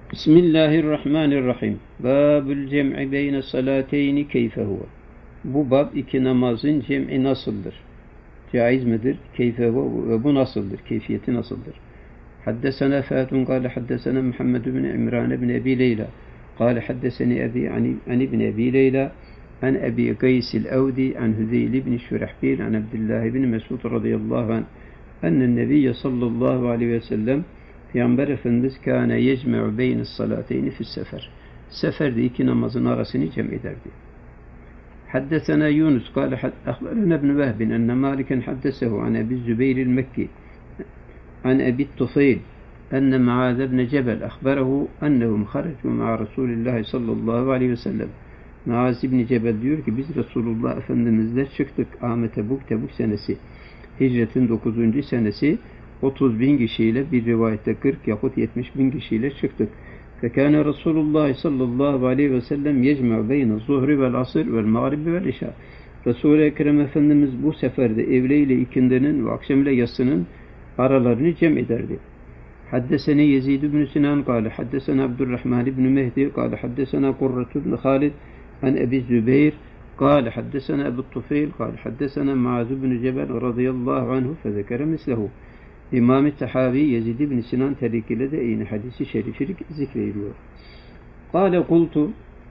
Bismillahirrahmanirrahim. Babül cem'i beyne salateyni keyfe huve. Bu bab iki namazın cem'i nasıldır? Caiz midir? Keyfe huve ve bu nasıldır? Keyfiyeti nasıldır? Haddesena Fâtun kâle haddesena Muhammed bin İmran bin Ebi Leyla kâle haddeseni Ebi an ibn Ebi Leyla an Ebi Gaysil Evdi an Hüzeyl bin Şurahbil an Abdullah bin Mesud radıyallahu anh ennen Nebiyye sallallahu aleyhi ve sellem Peygamber Efendimiz kâne yecme'u beynis salateyni fis sefer. Seferde iki namazın arasını cem ederdi. Haddesena Yunus kâle ahbarana ibn Vehb enne Maliken haddesehu an Ebi Zübeyr el-Mekki an Ebi Tufeyl enne Muaz ibn Cebel ahbarahu ennehum haracu ma'a Resulillahi sallallahu aleyhi ve sellem. Muaz ibn Cebel diyor ki biz Resulullah Efendimizle çıktık Âme Tebuk senesi. Hicretin 9. senesi 30 bin kişiyle bir rivayette 40 yahut 70 bin kişiyle çıktık. Fekâne Resulullah sallallahu aleyhi ve sellem yecme'u beyne zuhri vel asr vel mağribi vel işâ. Resul-i Ekrem Efendimiz bu seferde evle ile ikindinin ve akşam ile yatsının aralarını cem ederdi. Haddesene Yezid ibn Sinan kâle haddesena Abdurrahman ibn Mehdi kâle haddesena Kurratu ibn Halid an Ebi Zübeyr kâle haddesena Ebu Tufeyl kâle haddesena Muaz ibn Cebel radıyallahu anhu fezekere mislehu. İmam-ı Tahavi Yezid ibn Sinan tarikiyle de aynı hadisi şerifi zikrediyor. Kâle kultu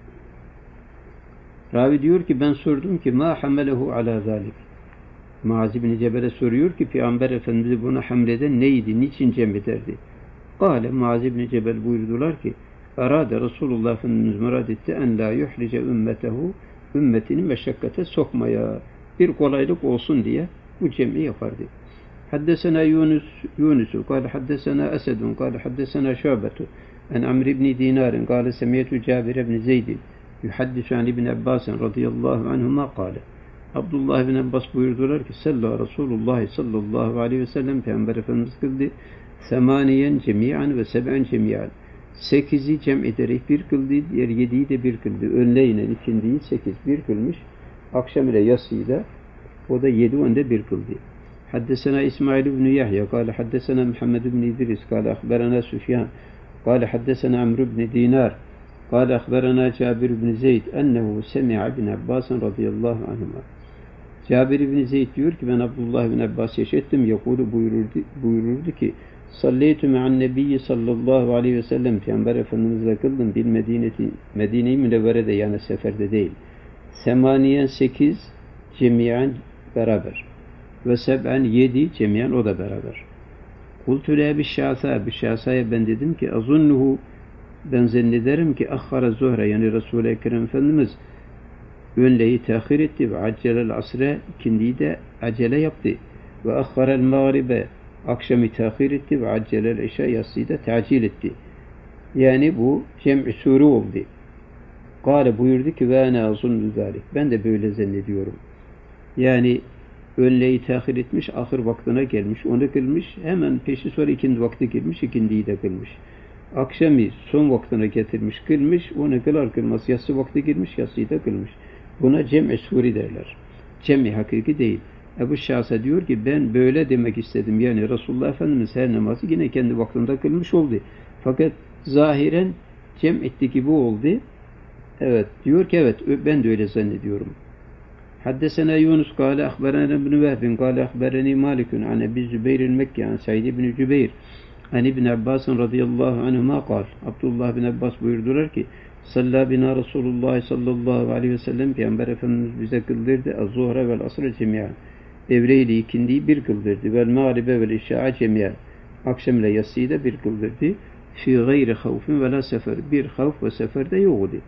ravi diyor ki ben sordum ki ma hamelehu ala zalik. Muaz ibn Cebel'e soruyor ki Peygamber Efendimiz buna hamleden neydi, niçin cem ederdi? Kâle Muaz ibn Cebel buyurdular ki arade Resulullah Efendimiz murad etti en la yuhrice ümmetehu ümmetini meşakkate sokmaya bir kolaylık olsun diye bu cem'i yapardı. حدثنا يونس قال حدثنا أسد قال حدثنا شعبة عن عمرو بن دينار قال سمعت جابر بن زيد يحدث عن ابن عباس رضي الله عنهما قال Abdullah bin Abbas buyurdular ki Salla Resulullah sallallahu aleyhi ve sellem Peygamber Efendimiz kıldı semaniyen cemiyan ve seb'en cemiyan 8'i cem ederek bir kıldı, diğer 7'yi de bir kıldı. Önleyle ikindiyi 8 bir kılmış. Akşam ile yatsıyla o da 7 önde bir kıldı. حدثنا إسماعيل بن يحيى قال حدثنا محمد بن إدريس قال أخبرنا سفيان قال حدثنا عمرو بن دينار قال أخبرنا جابر بن زيد أنه سمع ابن عباس رضي الله عنهما. Cabir ibn Zeyd diyor ki ben Abdullah bin Abbas işittim yakulu buyururdu ki Sallaytu me'an nebiyyi sallallahu aleyhi ve sellem Peygamber Efendimizle kıldım bil Medine-i Münevvere'de yani seferde değil. Semaniyen 8 cemiyen beraber. Ve seb'en 7 cemiyen o da beraber. Kultu le bişşâsâya ben dedim ki azunnuhu ben zannederim ki ahhara zuhre yani Resul-i Ekrem Efendimiz önleyi tehir etti ve accelel asre ikindiyi de acele yaptı ve ahharel mağribe akşamı tehir etti ve accelel işe yatsıyı da tacil etti. Yani bu cem'i sure oldu. Kâle buyurdu ki ve ene azunnu zâlik ben de böyle zannediyorum. Yani önleyi tehir etmiş, ahir vaktine gelmiş, onu kılmış, hemen peşi sonra ikindi vakti girmiş, ikindiyi de kılmış. Akşamı son vaktine getirmiş, kılmış, onu kılar kılmaz, yatsı vakti girmiş, yatsıyı da kılmış. Buna cem-i suri derler. Cem-i hakiki değil. Ebu Şahsa diyor ki ben böyle demek istedim. Yani Resulullah Efendimiz her namazı yine kendi vaktinde kılmış oldu. Fakat zahiren cem etti gibi oldu. Evet, diyor ki evet, ben de öyle zannediyorum. حدثنا يونس قال أخبرنا ابن وهب قال أخبرني مالك عن أبي الزبير المكي عن سعيد بن جبير عن ابن عباس رضي الله عنهما قال Abdullah bin Abbas buyurdular ki Salla bina Resulullah sallallahu aleyhi ve sellem Peygamber Efendimiz bize kıldırdı az-zuhre vel asre cemiyan evreyle ikindiyi bir kıldırdı vel mağribe vel işa'a cemiyan akşam ile yatsıyı da bir kıldırdı fi gayri havfin ve la sefer bir havf ve seferde yoktu.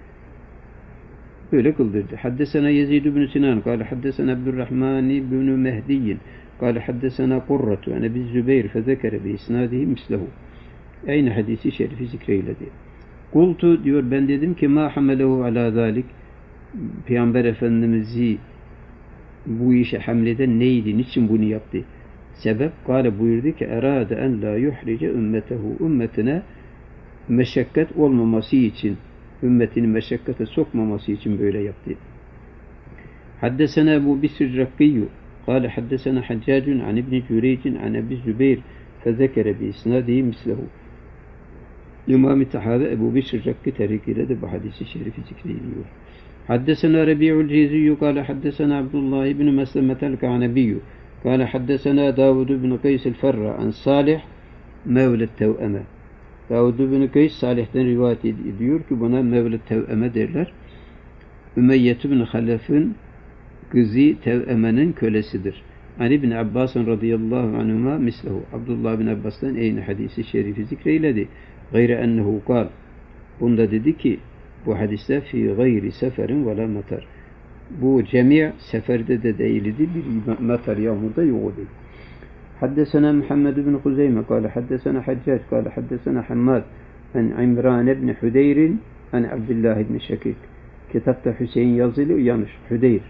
Böyle kıldırdı. Haddesena Yezid ibn Sinan kâle haddesena Abdurrahman ibn Mehdi'in kâle haddesena Kurratu an Ebi Zübeyr fezekere bi isnadihi mislehu. Aynı hadisi şerifi zikreyledi. Kultu diyor ben dedim ki ma hamelehu ala zalik Peygamber Efendimiz'i bu işe hamleden neydi? Niçin bunu yaptı? Sebep kâle buyurdu ki erâde en la yuhrice ümmetehu ümmetine meşakkat olmaması için ümmetini meşakkate sokmaması için böyle yaptı. Haddesena Ebu Bisr Rakkiyyü kâle haddesena Haccacun an İbni Cüreycin an Ebi Zübeyr fezekere bi isnadihi mislehu. İmam-ı Tahavi Ebu Bişr Rakki tarikiyle de bu hadisi şerifi zikrediyor. Haddesena Rabi'ul Ciziyyu kâle haddesena Abdullah ibn Meslemetel Ka'nebiyyü kâle haddesena Davud ibn Qeysil Ferra an Salih Mevlet Tev'eme. Davud ibn Qeys Salih'ten rivayet ediyor ki buna Mevlet Tev'eme derler. Ümeyyet ibn Halef'in kızı Tev'eme'nin kölesidir. Ali ibn Abbas'ın radıyallahu anhuma mislehu. Abdullah bin Abbas'tan aynı hadisi şerifi zikreyledi. Gayre ennehu kal. Bunda dedi ki bu hadiste fi gayri seferin ve la matar. Bu cemi' seferde de değildi. Bir matar yağmurda yok idi. Haddesena Muhammed ibn Kuzeyme kâle haddesena Haccac kâle haddesena Hammad en İmran ibn Hudeyr en Abdullah ibn Şekik. Kitapta Hüseyin yazılı yanlış. Hudeyr.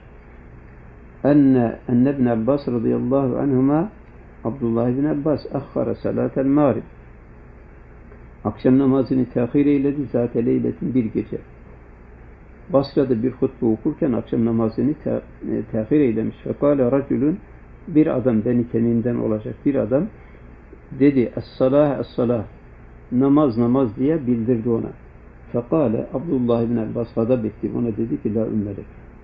Enne ibn Abbas radıyallahu anhuma Abdullah ibn Abbas akhara salatel mağrib. Akşam namazını tehir eyledi zat-ı leyletin bir gece. Basra'da bir hutbe okurken akşam namazını tehir eylemiş. Fekale racülün bir adam Beni Temim'den olacak bir adam dedi es-salah es-salah namaz diye bildirdi ona. Fekale Abdullah ibn Abbas gadab etti. Ona dedi ki la ümmelek.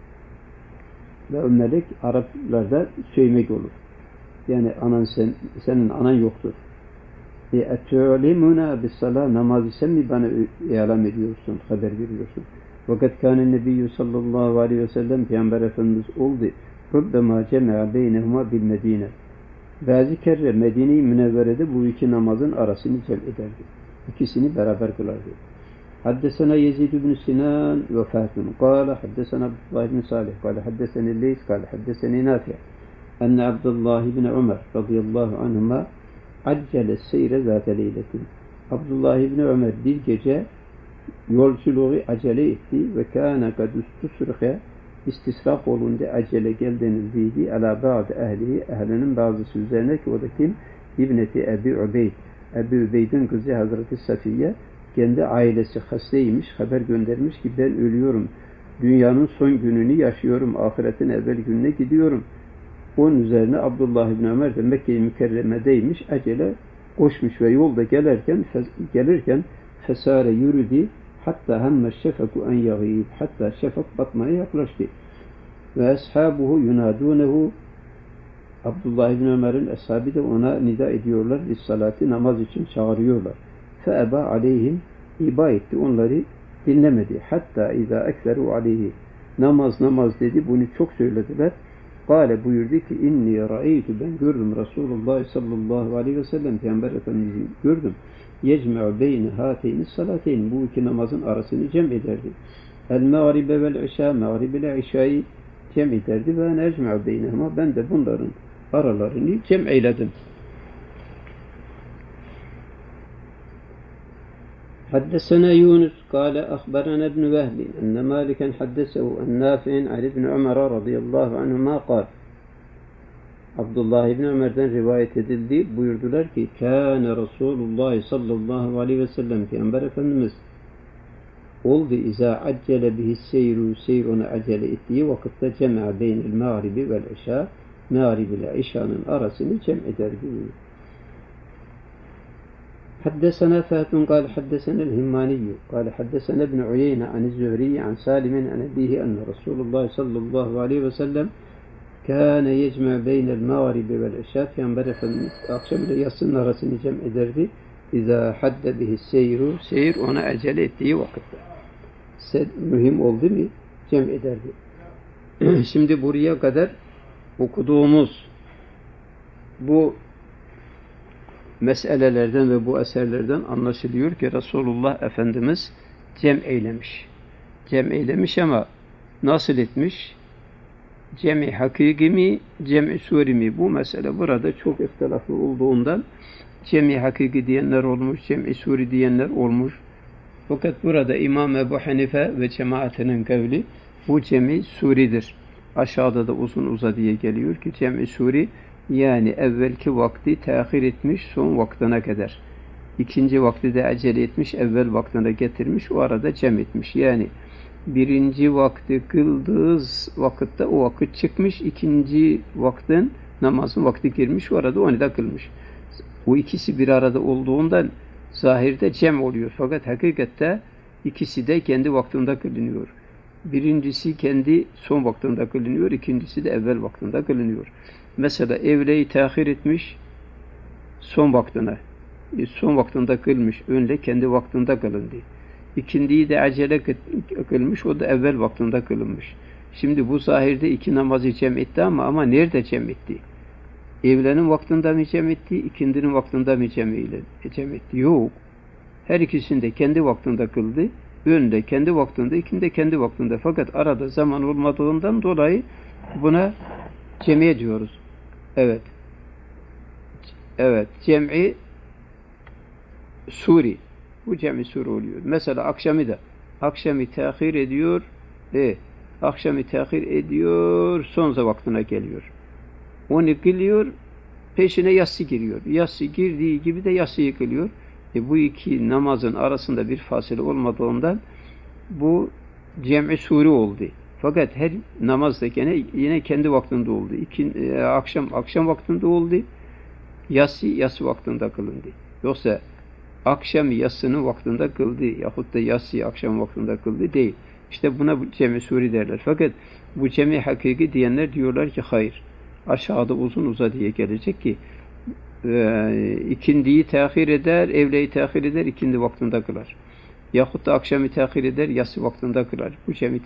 La ümmelek Araplarda söylemek olur. Yani senin anan yoktur. اَتُعْلِمُنَا بِالصَّلَاةِ namazı sen mi bana ilan ediyorsun, haber veriyorsun? Fakat kâne nebiyyü sallallahu aleyhi ve sellem Peygamber Efendimiz oldu. رُبَّمَا جَمَعَ بَيْنَهُمَا بِالْمَد۪ينَ Bazı kere Medine-i Münevvere'de bu iki namazın arasını cem ederdi. İkisini beraber kılardı. Haddesena Yezid ibn Sinan vefatun. Kâle haddesena Abdullah ibn Salih. Kâle haddeseni Leys. Kâle haddeseni Nafi'. Enne Abdullah ibn Ömer radıyallahu anhuma accele seyre zâte leyletin. Abdullah ibn Ömer bir gece yolculuğu acele etti ve kâne kadustusrıhe istisraf olunca acele gel denildiydi. Ala ba'd ehlinin bazısı üzerine ki o da kim? İbneti Ebi Ubeyd. Ebi Ubeyd'in kızı Hazreti Safiye kendi ailesi hastaymış, haber göndermiş ki ben ölüyorum. Dünyanın son gününü yaşıyorum. Ahiretin evvel gününe gidiyorum. Onun üzerine Abdullah ibn Ömer de Mekke-i Mükerreme'deymiş. Acele koşmuş ve yolda gelirken fesare yürüdü. Hatta hemme şefeku en yagîb. Hatta şefek batmaya yaklaştı. Ve ashabuhu yunadunehu. Abdullah ibn Ömer'in ashabı da ona nida ediyorlar. Lissalati namaz için çağırıyorlar. Feeba aleyhim iba etti. Onları dinlemedi. Hatta izâ ekseru aleyhi. Namaz dedi. Bunu çok söylediler. Kâle buyurdu ki inni ra'eytü ben gördüm Resulullah sallallahu aleyhi ve sellem Peygamber Efendimiz'i gördüm. Yecme'u beyne hâteyni salateyn bu iki namazın arasını cem ederdi. El mağribe vel işâ mağribe ile işâ'yı cem ederdi ve necme'u beynehuma ben de bunların aralarını cem eyledim. حدثنا يونس قال أخبرنا ابن وهب أن مالكا حدثه عن نافع عن ابن عمر رضي الله عنهما قال Abdullah ibn Ömer'den rivayet edildi. Buyurdular ki Kâne Resulullah sallallahu aleyhi ve sellem Peygamber Efendimiz oldu izâ accele bihis seyr ona acele ettiği vakitte cem'a beynel mağribi vel işâ mağrib ile işâ'nın arasını cem ederdi. حدثنا فهد قال حدثنا الهماني قال حدثنا ابن عيينة عن الزهري عن سالم عن أبيه أن رسول الله صلى الله عليه وسلم كان يجمع بين المغرب والعشاء Peygamber Efendimiz akşam ile yatsının arasını cem ederdi. İza hadde bihi seyir ona acele ettiği vakitte. Mühim oldu mu cem ederdi. Şimdi buraya kadar okuduğumuz bu meselelerden ve bu eserlerden anlaşılıyor ki Resulullah Efendimiz cem eylemiş. Cem eylemiş ama nasıl etmiş? Cem-i hakiki mi, cem-i suri mi? Bu mesele burada çok ihtilaflı olduğundan cem-i hakiki diyenler olmuş, cem-i suri diyenler olmuş. Fakat burada İmam Ebu Hanife ve cemaatinin kavli bu cem-i suridir. Aşağıda da uzun uzadıya geliyor ki cem-i suri yani evvelki vakti tehir etmiş son vaktine kadar. İkinci vakti de acele etmiş, evvel vaktine getirmiş, o arada cem etmiş. Yani birinci vakti kıldığı vakitte o vakit çıkmış, ikinci vaktin namazın vakti girmiş, o arada onu da kılmış. Bu ikisi bir arada olduğundan Zahirde cem oluyor. Fakat hakikatte ikisi de kendi vaktinde kılınıyor. Birincisi kendi son vaktinde kılınıyor, ikincisi de evvel vaktinde kılınıyor. Mesela evleyi tehir etmiş son vaktine. Son vaktinde kılmış. Önle kendi vaktinde kılındı. İkindiyi de acele kılmış, o da evvel vaktinde kılınmış. Şimdi bu zahirde iki namazı cem etti ama nerede cem etti? Evlenin vaktinde mi cem etti, ikindinin vaktinde mi cem etti? Yok. Her ikisinde kendi vaktinde kıldı. Önde kendi vaktinde, ikinde kendi vaktinde. Fakat arada zaman olmadığından dolayı buna cem'i diyoruz. Evet. Evet. Cem'i suri. Bu cem'i suri oluyor. Mesela akşamı tehir ediyor. Akşamı tehir ediyor. Son vaktine geliyor. Onu kılıyor. Peşine yatsı giriyor. Yatsı girdiği gibi de yatsıyı kılıyor. Bu iki namazın arasında bir fasile olmadığından bu cem'i suri oldu. Fakat her namazda yine kendi vaktinde oldu. Akşam vaktinde oldu. Yatsı vaktinde kılındı. Yoksa akşam yatsının vaktinde kıldı yahut da yatsı akşam vaktinde kıldı değil. İşte buna cem'i suri derler. Fakat bu cem'i hakiki diyenler diyorlar ki hayır. Aşağıda uzun uzadıya gelecek ki ikindiyi tehir eder, evleyi tehir eder, ikindi vaktinde kılar. Yahut da akşamı tehir eder, yatsı vaktinde kılar. Bu cem'i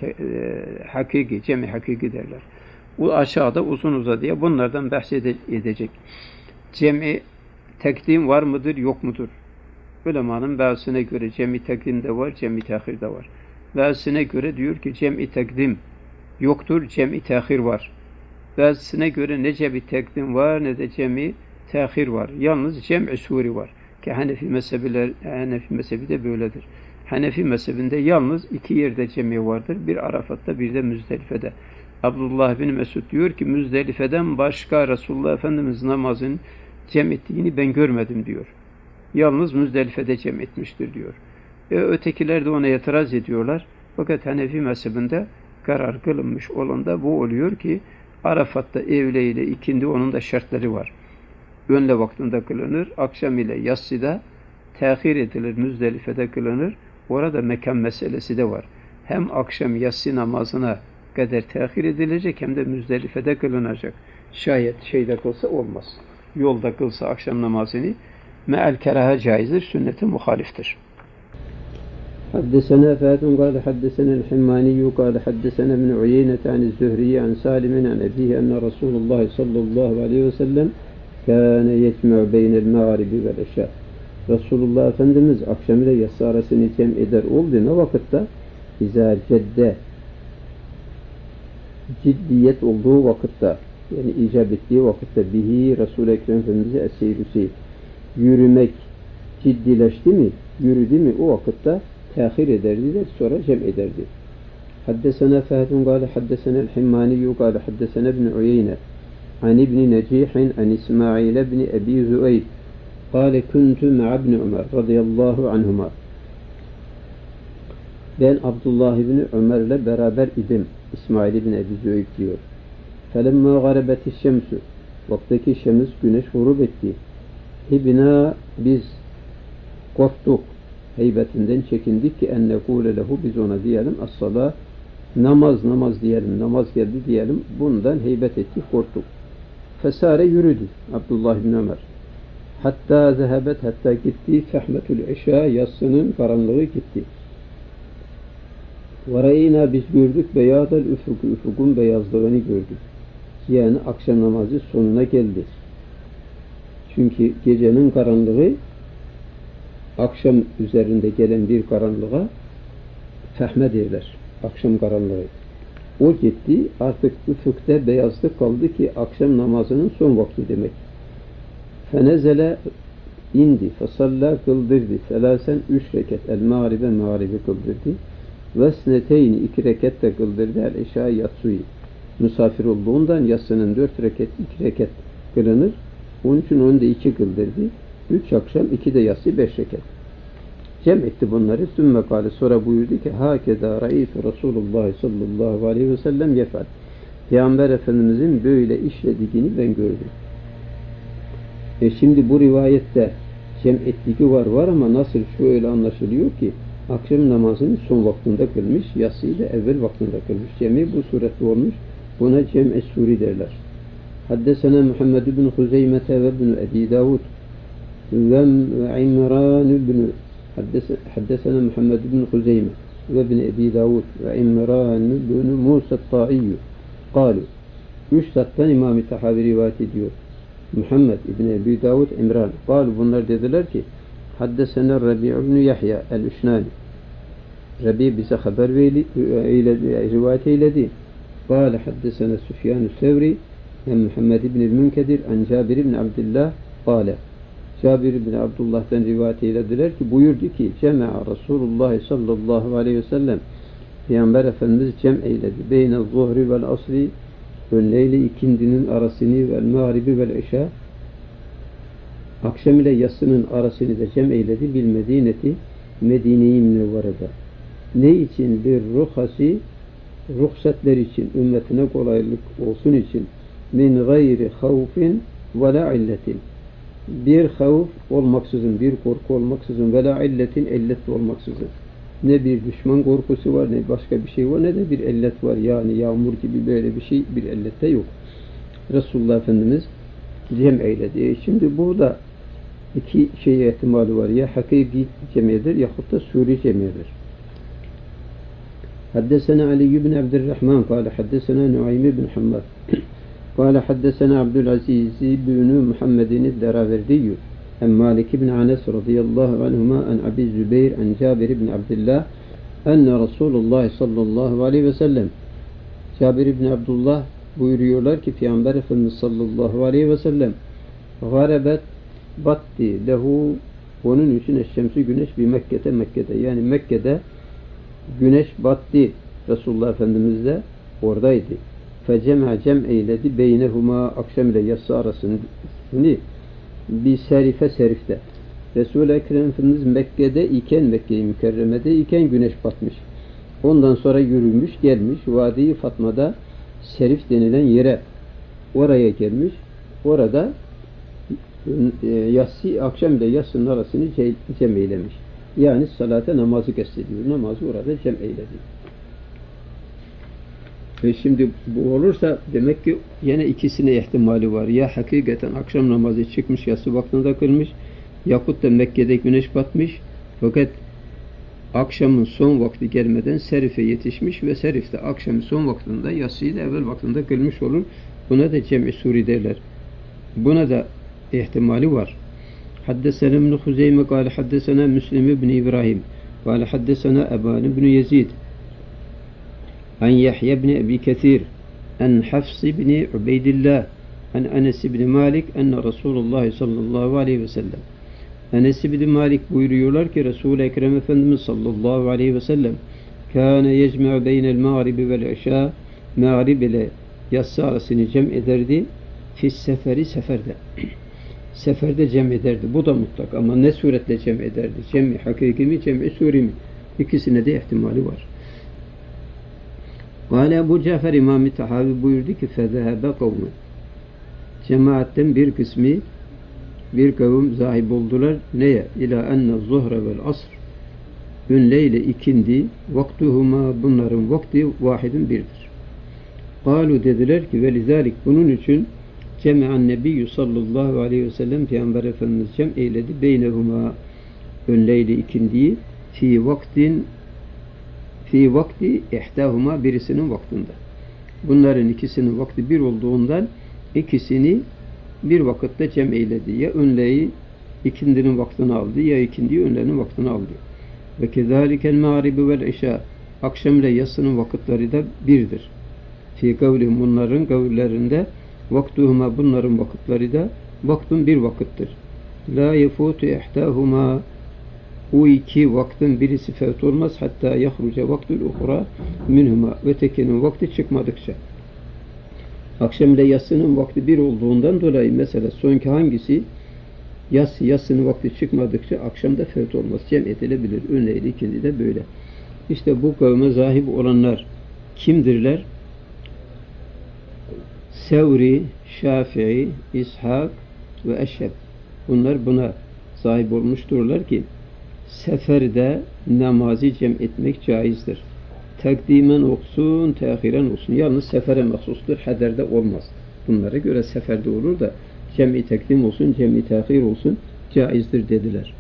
hakiki derler. Bu aşağıda uzun uzadıya bunlardan bahsedecek. Cem'i tekdim var mıdır, yok mudur? Ulemanın bazısına göre cem'i tekdim de var, cem'i tehir de var. Bazısına göre diyor ki cem'i tekdim yoktur, cem'i tehir var. Bazısına göre ne cem'i tekdim var ne de cem'i tehir var. Yalnız cem'i suri var. Ki Hanefi mezhebi de böyledir. Hanefi mezhebinde yalnız iki yerde cem'i vardır. Bir Arafat'ta, bir de Müzdelife'de. Abdullah bin Mesud diyor ki Müzdelife'den başka Resulullah Efendimiz namazın cem ettiğini ben görmedim diyor. Yalnız Müzdelife'de cem etmiştir diyor. Ötekiler de ona itiraz ediyorlar. Fakat Hanefi mezhebinde karar kılınmış olan da bu oluyor ki Arafat'ta evle ile ikindi onun da şartları var. Önle vaktinde kılınır, akşam ile yatsıda tehir edilir, Müzdelife'de kılınır. Orada mekan meselesi de var. Hem akşam yatsı namazına kadar tehir edilecek hem de Müzdelife'de kılınacak. Şayet şeyde kılsa olmaz. Yolda kılsa akşam namazını me'al keraha caizdir, sünnete muhaliftir. حدثنا فات قال حدثنا الحماني قال حدثنا ابن عيينة عن الزهري عن سالم عن أبيه أن رسول الله صلى الله عليه وسلم كان يجمع بين المغرب والعشاء. Resulullah Efendimiz akşam ile yatsı arasını cem eder oldu ne vakitte? İzâ cedde ciddiyet olduğu vakitte yani icap ettiği vakitte bihi Resul-i Ekrem Efendimiz'e es-seyrusi yürümek ciddileşti mi? Yürüdü mi? O vakitte tehir ederdi sonra cem ederdi. Haddesena Fahd قال حدثنا الحماني قال حدثنا ابن عيينة عن ابن نجيح عن إسماعيل بن أبي زؤيد قال كنت مع ابن عمر رضي الله عنهما. Ben Abdullah ibn Ömer'le beraber idim. İsmail ibn Ebi Züeyb diyor. فَلَمَّا غَرَبَتِ الشَّمْسُ Vaktaki şems güneş gurub etti. Hibna biz korktuk. Heybetinden çekindik ki en nekule lehu biz ona diyelim as-salah namaz diyelim. Namaz geldi diyelim. Bundan heybet ettik, korktuk. Fesare yürüdü Abdullah ibn Ömer. Hatta zehebet hatta gitti fehmetül işa yatsının karanlığı gitti. Varayna biz gördük beyadel ufukun beyazlığını gördük. Yani akşam namazı sonuna geldi. Çünkü gecenin karanlığı akşam üzerinde gelen bir karanlığa fehme derler. Akşam karanlığı. O gitti artık ufukta beyazlık kaldı ki akşam namazının son vakti demek. Fenezele indi. Fesalla kıldırdı. Selasen 3 rekat. El mağribi kıldırdı. Ve sneteyni 2 rekat da kıldırdı. El eşâ yatsıyı. Misafir olduğundan yatsının 4 rekat 2 rekat kılınır. Onun için onu da 2 kıldırdı. 3 akşam 2 de yatsı 5 rekat. Cem etti bunları. Sümme kâle sonra buyurdu ki hâkeza ra'îtu Resulullah sallallahu aleyhi ve sellem yefal. Peygamber Efendimizin böyle işlediğini ben gördüm. Şimdi bu rivayette cem ettiği var ama nasıl şöyle anlaşılıyor ki akşam namazını son vaktinde kılmış, yatsıyı da evvel vaktinde kılmış. Cemi bu surette olmuş. Buna cem-i suri derler. Haddesena Muhammed ibn Huzeymete ve ibn Ebi Davud ve İmran ibn Haddesena Muhammed ibn Huzeyme ve ibn Ebi Davud ve İmran ibn Musa Ta'iyyü kalu. Üç zattan İmam-ı Tahavi rivayet ediyor. Muhammed ibn Ebi Davud, İmran. Kalu, bunlar dediler ki Haddesena Rabi' ibn Yahya el-Üşnani. Rabi bize haber rivayet eyledi. Kale haddesena Süfyan-ı Sevri ve Muhammed ibn el-Münkedir an Cabir ibn Abdullah kale. Cabir ibn Abdullah'tan rivayet eylediler ki buyurdu ki Cema'a Resulullah sallallahu aleyhi ve sellem Peygamber Efendimiz cem eyledi. Beyne zuhri vel asri önleyle ikindinin arasını vel mağribi vel işa akşam ile yatsının arasını da cem eyledi. Bil Medineti Medine-i Münevvere'de. Ne için? Bir ruhasi ruhsatler için, ümmetine kolaylık olsun için min gayri havfin ve la illetin. Bir havf olmaksızın, bir korku olmaksızın ve la illetin, illet olmaksızın. Ne bir düşman korkusu var, ne başka bir şey var, ne de bir illet var. Yani yağmur gibi böyle bir şey, bir illette yok. Resulullah Efendimiz cem eyledi. Şimdi burada iki şey ihtimali var. Ya hakiki cemiyedir yahut da suri cemiyedir. Haddesena Ali ibn Abdurrahman kâle haddesena Nuaym ibn Hammad kâle haddesena Abdülaziz ibn Muhammedin el-Deraverdiyyü en Malik ibn Anas radıyallahu anhuma en Abi Zübeyir en Cabir ibn Abdullah enne Resulullah sallallahu aleyhi ve sellem Cabir ibn Abdullah buyuruyorlar ki Peygamber Efendimiz sallallahu aleyhi ve sellem garabet batti lehu onun için eşşemsi güneş bir Mekke'de yani Mekke'de güneş battı. Resulullah Efendimiz de oradaydı. Fecema cem eyledi beynehuma akşam ile yatsı arasını bir serifte. Resul-i Ekrem Efendimiz Mekke'de iken Mekke-i Mükerreme'de iken güneş batmış. Ondan sonra yürümüş gelmiş Vadi-i Fatma'da serif denilen yere oraya gelmiş. Orada yatsı akşam ile yatsının arasını cem eylemiş. Yani salate namazı kastediyor. Namazı orada cem eyledi. Ve şimdi bu olursa demek ki yine ikisine ihtimali var. Ya hakikaten akşam namazı çıkmış yatsı vaktinde kılmış yahut da Mekke'de güneş batmış fakat akşamın son vakti gelmeden serife yetişmiş ve serifte akşamın son vaktinde yatsıyı da evvel vaktinde kılmış olur. Buna da cem-i suri derler. Buna da ihtimali var. حدثنا ابن خزيمة قال حدثنا مسلم بن إبراهيم قال حدثنا أبان بن يزيد عن يحيى بن أبي كثير عن حفص بن عبيد الله عن أنس بن مالك أن رسول الله صلى الله عليه وسلم Enes bin Malik buyuruyorlar ki Resul-i Ekrem Efendimiz sallallahu aleyhi ve sellem kâne yecme'u beynel mağribi vel işâ mağrib ile yatsı arasını cem ederdi seferde seferde cem ederdi. Bu da mutlak ama ne suretle cem ederdi? Cem-i hakiki mi, cem-i suri mi? İkisine de ihtimali var. Kâle Ebu Cafer İmam-ı Tahavi buyurdu ki fezehebe kavmen cemaatten bir kısmı bir kavim zahib oldular. Neye? İlâ enne zuhre vel asr ünleyle ikindi vaktuhuma bunların vakti vahidin birdir. Kâlu dediler ki velizâlik bunun için Cemi'an nebiyyü sallallahu aleyhi ve sellem Peygamber Efendimiz cem eyledi beynehuma önleyle ikindiyi fi vakti ihtahuma birisinin vaktinde. Bunların ikisinin vakti bir olduğundan ikisini bir vakitte cem eyledi. Ya önleyi ikindinin vaktini aldı ya ikindiyi önlenin vaktini aldı. Ve kezalikel mağribi vel işâ akşam ile yatsının vakitleri de birdir. Fi kavlihim bunların kavullerinde vaktuhuma bunların vakitleri de vaktun bir vakittir. La yefutu ihtahuma o iki vaktin birisi fevt olmaz hatta yahruca vaktul uhra minhuma ötekinin vakti çıkmadıkça. Akşam ile yatsının vakti bir olduğundan dolayı mesela sonki hangisi yatsının vakti çıkmadıkça akşamda fevt olmaz. Cem edilebilir. Önleyle ikindi de böyle. İşte bu kavme zahib olanlar kimdirler? Sevri, Şafii, İshak ve Eşheb. Bunlar buna sahip olmuşturlar ki seferde namazı cem etmek caizdir. Takdimen olsun, teahiren olsun. Yalnız sefere mahsustur, haderde olmaz. Bunlara göre seferde olur da cem-i takdim olsun, cem-i teahir olsun caizdir dediler.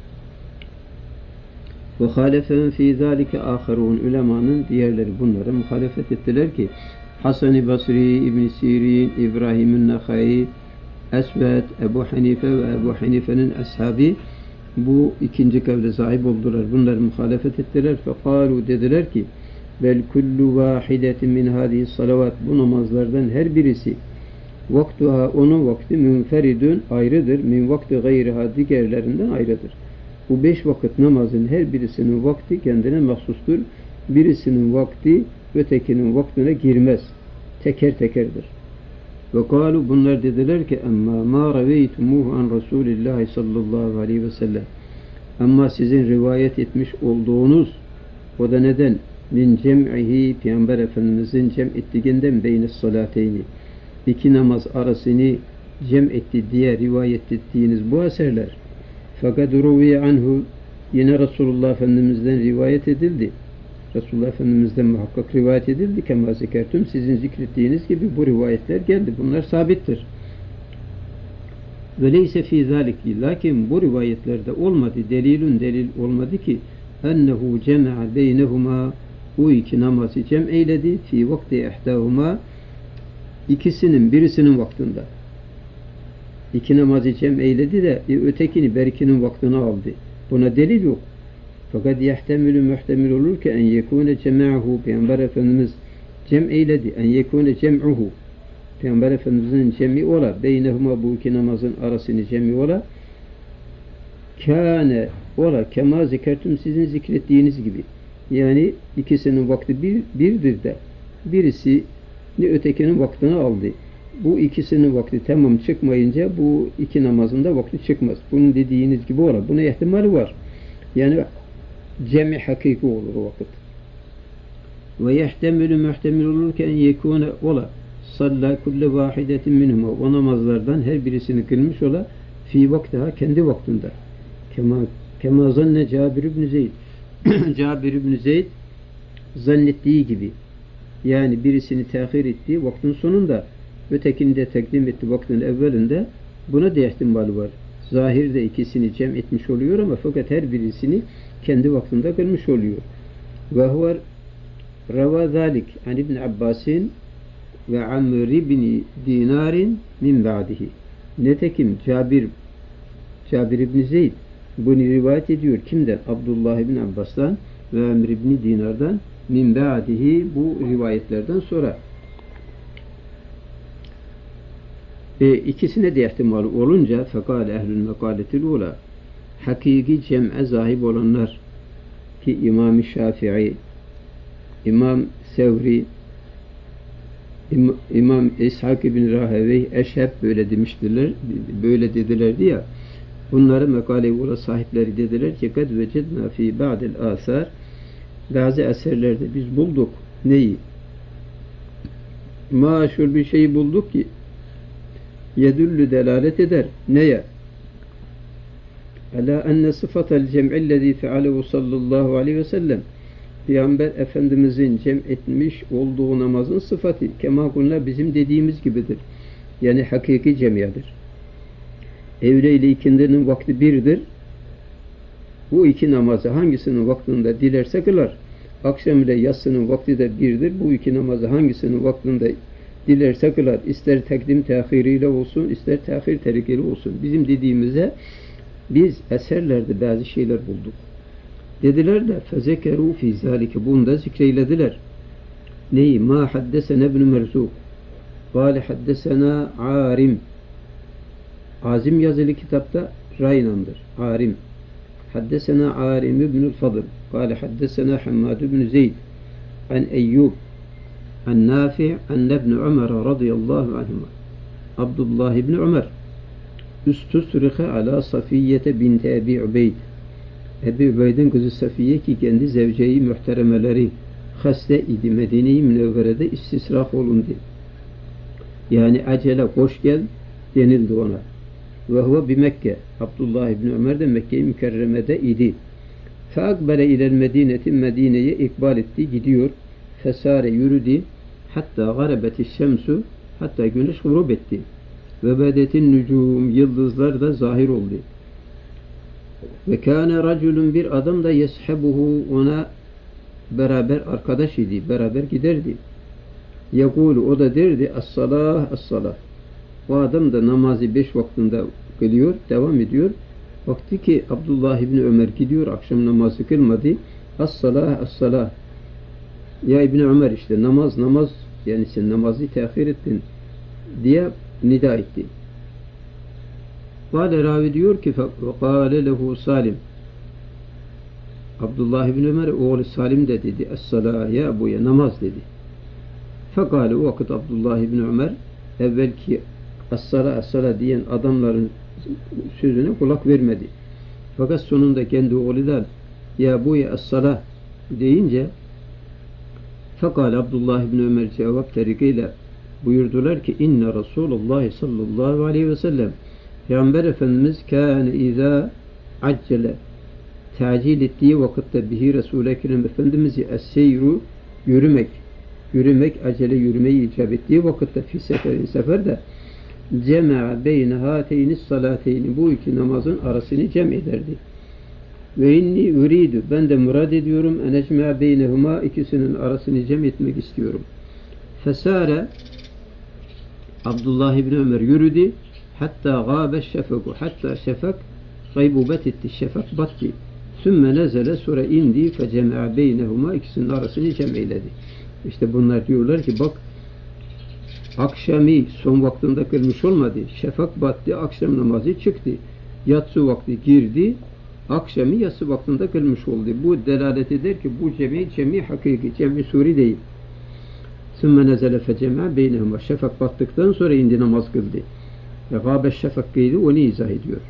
Ve halefe'un fî zâlike âherûn. Ulemanın diğerleri bunlara muhalefet ettiler ki Hasan-ı Basri, İbn Sirin, İbrahim-ün Nehai, Esved, Ebu Hanife ve Ebu Hanife'nin ashabi bu ikinci kavle sahip oldular. Bunlar muhalefet ettiler. Fekâlu dediler ki bel kullu vâhidetin min hâzihi salavat. Bu namazlardan her birisi vaktuha, onun vakti münferidün ayrıdır. Min vakti gayriha, diğerlerinden ayrıdır. Bu 5 vakit namazın her birisinin vakti kendine mahsustur. Birisinin vakti ötekinin vaktine girmez. Teker tekerdir. Ve kâlu, bunlar dediler ki emmâ mâ reveytumuhu an Resulillahi sallallahu aleyhi ve sellem. Ama sizin rivayet etmiş olduğunuz, o da neden? Min cem'ihi, Peygamber Efendimizin cem ettiğinden beyne salateyni. 2 namaz arasını cem etti diye rivayet ettiğiniz bu eserler. Fakat ruviye anhu, yine Resulullah Efendimiz'den rivayet edildi. Resulullah Efendimiz'den muhakkak rivayet edildi. Kema zikertüm, sizin zikrettiğiniz gibi bu rivayetler geldi. Bunlar sabittir. Ve leyse fî zâliki, lakin bu rivayetlerde olmadı, delil olmadı ki ennehu cema'a beynehuma, bu 2 namazı cem eyledi fî vakti ihdâhuma, ikisinin birisinin vaktinde. 2 namazı cem eyledi de ötekini berikinin vaktine aldı. Buna delil yok. Fakat yehtemilü muhtemil olur ki en yekûne cema'hu, Peygamber Efendimiz cem eyledi, en yekûne cem'uhu, Peygamber Efendimiz'in cem'i ola, beynehuma, bu 2 namazın arasını cem'i ola, kâne ola, kema zikertüm, sizin zikrettiğiniz gibi. Yani ikisinin vakti birdir de birisini ötekinin vaktine aldı. Bu ikisinin vakti tamam çıkmayınca bu 2 namazın da vakti çıkmaz. Bunun dediğiniz gibi ola. Buna ihtimali var. Yani cem-i hakiki olur o vakit. Ve yehtemilü muhtemil olurken yekûne ola salla kulle vahidetin minhuma, o namazlardan her birisini kılmış ola fi vaktiha, kendi vaktinde. Kema zanne Cabir ibn Zeyd. Cabir ibn Zeyd zannettiği gibi, yani birisini tehir ettiği vaktin sonunda, ötekini de takdim etti vaktin evvelinde, buna da ihtimali var. Zahirde ikisini cem etmiş oluyor ama fakat her birisini kendi vaktinde kılmış oluyor. Ve huve rava zalik an İbn Abbasin ve Amr ibn Dinarin min ba'dihi. Netekim Cabir ibn Zeyd bunu rivayet ediyor. Kimden? Abdullah ibn Abbas'tan ve Amr ibn Dinar'dan, min ba'dihi, bu rivayetlerden sonra. İkisine de ihtimal olunca fekâle ehlül mekâletil ula, hakiki cem'e zahib olanlar ki İmam-ı Şafii, İmam Sevri, İmam İshak ibn Rahevey, Eşheb böyle demiştiler, böyle dedilerdi ya, bunları mekâle-i ula sahipleri dediler ki kad vecedna fî ba'dil âsâr, bazı eserlerde biz bulduk neyi? Maşhur bir şeyi bulduk ki yedüllü, delalet eder. Neye? Ala enne sıfatel cem'illezî fealehu sallallahu aleyhi ve sellem, Peygamber Efendimizin cem etmiş olduğu namazın sıfatı kema kulna, bizim dediğimiz gibidir. Yani hakiki cemiyedir. Evle ile ikindinin vakti birdir. Bu 2 namazı hangisinin vaktinde dilerse kılar. Akşam ile yatsının vakti de birdir. Bu 2 namazı hangisinin vaktinde dilerse kılar. İster takdim tehiriyle olsun, ister tehir terkiyle olsun. Bizim dediğimize biz eserlerde bazı şeyler bulduk. Dediler de fezekeru fi zalike, bunda zikreylediler. Neyi? Ma haddesene ibn Merzuk kâle haddesena Arim. Azim yazılı kitapta raynandır. Arim. Haddesena Arim ibn-ül Fadıl kâle haddesena Hammad ibn Zeyd an Eyyub an Nafi' an ibn Ömer radıyallahu anhuma. Abdullah ibn Ömer üstüsrihe ala Safiyyete binti Ebi Ubeyd. Ebi Ubeyd'in kızı Safiye ki kendi zevceyi muhteremeleri hasta idi, Medine-i Münevvere'de istisraf olundu. Yani acele koş gel denildi ona. ve huve bi Mekke. Abdullah ibn Ömer de Mekke-i Mükerreme'de idi. Feakbele ilel Medineti, Medine'ye ikbal etti, gidiyor. Fesare yürüdü. Hatta garabeti şemsu, hatta güneş gurub etti. Ve bedetin nücum, yıldızlar da zahir oldu. Ve kâne raculun, bir adam da yeshebuhu, ona beraber arkadaş idi, beraber giderdi. Yekulu, o da derdi, as-salah, as-salah. O adam da namazı 5 vaktinde kılıyor, devam ediyor. Vakti ki Abdullah İbni Ömer gidiyor, akşam namazı kılmadı. As-salah, as-salah. Ya İbni Ömer, işte namaz, namaz, yani sen namazı tehir ettin diye nida etti. Kâle, ravi diyor ki, kâle lehu Salim. Abdullah İbni Ömer oğlu Salim de dedi, es-salah, ya abuya, namaz dedi. Fekâle, o vakit Abdullah İbni Ömer evvelki as-salah, as-salah diyen adamların sözüne kulak vermedi. Fakat sonunda kendi oğlu da ya buya as-salah deyince fekâle, Abdullah İbni Ömer cevap tarikiyle buyurdular ki inne Resulullah sallallahu aleyhi ve sellem, Peygamber Efendimiz kâne izâ accele, tacil ettiği vakitte bihi Resul-i Ekrem Efendimiz'i es-seyru, yürümek, acele yürümeyi icap ettiği vakitte fi seferin, seferde cema'a beyne hateyni salateyni, bu iki namazın arasını cem ederdi. Ve inni uridu, ben de murad ediyorum, en ecma'a beynehuma, ikisinin arasını cem etmek istiyorum. Fesare, Abdullah İbni Ömer yürüdü, hatta gâbe şefeku, hatta şefek gaybubet etti, şefek battı. Sümme nezele, sonra indi, fe cema'a beynehuma, ikisinin arasını cem eyledi. İşte bunlar diyorlar ki bak, akşamı son vaktinde kılmış olmadı. Şefak battı, akşam namazı çıktı. Yatsı vakti girdi, akşamı yatsı vaktinde kılmış oldu. Bu delalet eder ki bu cemi hakiki, cemi suri değil. Sümme nezele fe cema'a beynehuma, şefak battıktan sonra indi, namaz kıldı. Ve gâbe şefak kıydı, onu izah ediyor.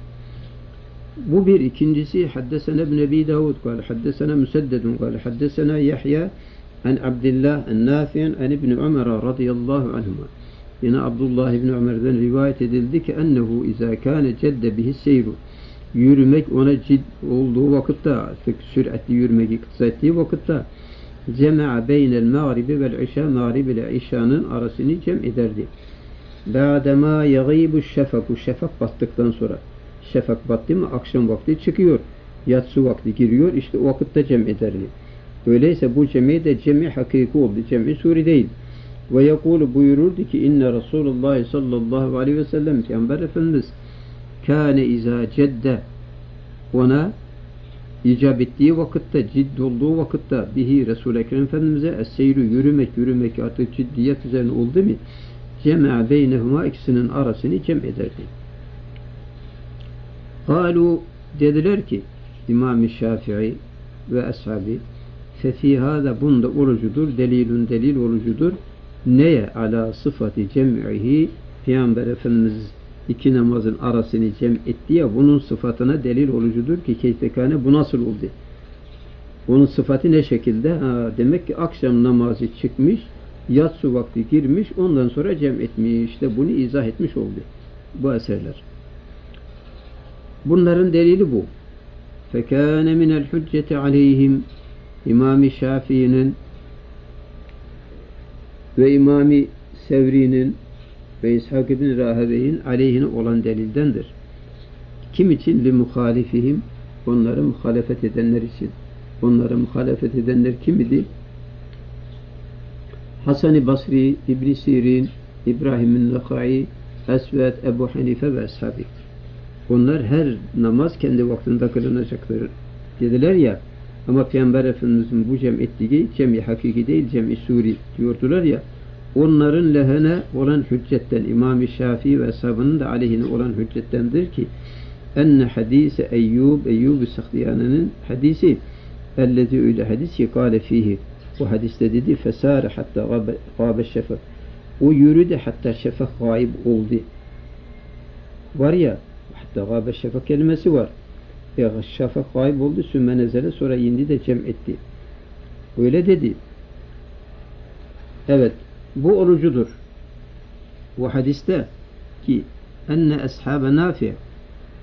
Bu bir. İkincisi, haddesena ibn Ebi Davud, kâle haddesena Müseddedun, kâle haddesena Yahya an Abdillah en-Nafi'en en İbni Ömer radıyallahu anhuma. Yine Abdullah İbni Ömer'den rivayet edildi ki ennehu izâ kâne cedde bihi seyru, yürümek ona cid olduğu vakitte, süratli yürümek iktiza ettiği vakitte cema'a beynel mağribi vel işâ, mağrib ile işâ'nın arasını cem ederdi. Ba'demâ yagîbu şefeku, şefek battıktan sonra, şefek battı mı akşam vakti çıkıyor, yatsı vakti giriyor, işte o vakitte cem ederdi. Öyleyse bu cemi de cemi hakiki oldu, cemi suri değil. Ve yekulu, buyururdu ki inne Resulullah sallallahu aleyhi ve sellem, Peygamber Efendimiz kâne izâ cedde, ona icap ettiği vakitte, cidd olduğu vakitte bihi Resul-i Ekrem Efendimiz'e es-seyru, yürümek artık ciddiyet üzerine oldu mu cema'a beynehuma, ikisinin arasını cem ederdi. Kâlu, dediler ki İmam-ı Şafii ve ashabi, fefî hâzâ, bunda orucudur, delilun, delil orucudur. Neye? Ala sıfatı cem'ihi, Peygamber Efendimiz iki namazın arasını cem etti ya, bunun sıfatına delil orucudur ki keyfekâne, bu nasıl oldu? Onun sıfatı ne şekilde? Demek ki akşam namazı çıkmış, yatsı vakti girmiş, ondan sonra cem etmiş. İşte bunu izah etmiş oldu bu eserler. Bunların delili bu. Fekâne minel hücceti aleyhim, İmam-ı Şafii'nin ve İmam-ı Sevri'nin ve İshak ibn Rahevey'in aleyhine olan delildendir. Kim için? Li muhalifihim, onları muhalefet edenler için. Onları muhalefet edenler kim idi? Hasan-ı Basri, İbn Sirin, İbrahim-i Nakha'i, Esved, Ebu Hanife ve ashabi. Onlar her namaz kendi vaktinde kılınacaktır dediler ya, ama Peygamber Efendimiz'in bu cem ettiği cem-i hakiki değil, cem-i suri diyordular ya, onların lehine olan hüccetten, İmam-ı Şafii ve ashabının da aleyhine olan hüccettendir ki enne hadise Eyyub-i Sahtiyani'nin hadisi, ellezi, öyle hadis ki kâle fihi, o hadiste dedi fesâre hatta gâbe şefek, o yürüdü hatta şefek gâib oldu. Var ya, hatta gâbe şefek kelimesi var. Şafak gayb oldu, sümme nezele, sonra indi de cem etti. Öyle dedi. Evet, bu orucudur. Bu hadiste ki enne ashab-ı Nafi',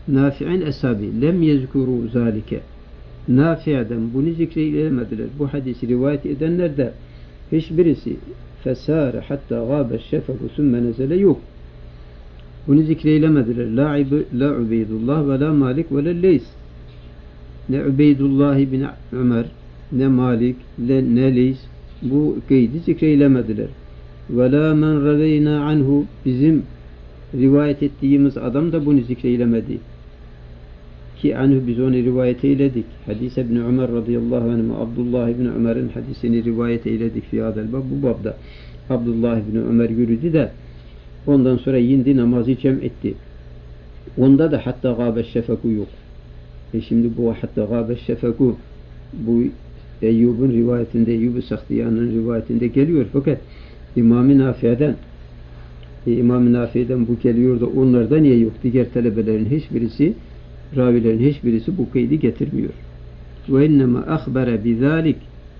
Nafi'in eshabi lem yezkuru zalike. Nafi'den bunu zikreylemediler. Bu hadisi rivayet edenler de hiçbirisi fesâre hatta gâbe şefeku sümme nezele yok. Bunu zikreylemediler. La Ubeydullah ve la Malik ve la Leys. Ne Ubeydullah bin Ömer, ne Malik, ne Leys bu kaydı zikreylemediler. Ve la men reveyna anhu, bizim rivayet ettiğimiz adam da bunu zikreylemedi. Ki anhu biz onu rivayet eyledik. Hadis İbn Ömer radıyallahu anh, Abdullah İbn Ömer'in hadisini rivayet eyledik fi hadel bab. Bu babda Abdullah İbn Ömer yürüdü de ondan sonra indi namazı cem etti. Onda da hatta gâbe şefeku yok. Şimdi bu hatta gâbe şefeku bu Eyyub'un rivayetinde, Eyyub-u Sahtiyani'nin rivayetinde geliyor. Fakat İmam-ı Nafi'den bu geliyor da onlarda niye yok? Diğer talebelerin hiçbirisi, ravilerin hiçbirisi bu kaydı getirmiyor. Ve innema akhbara bizalik,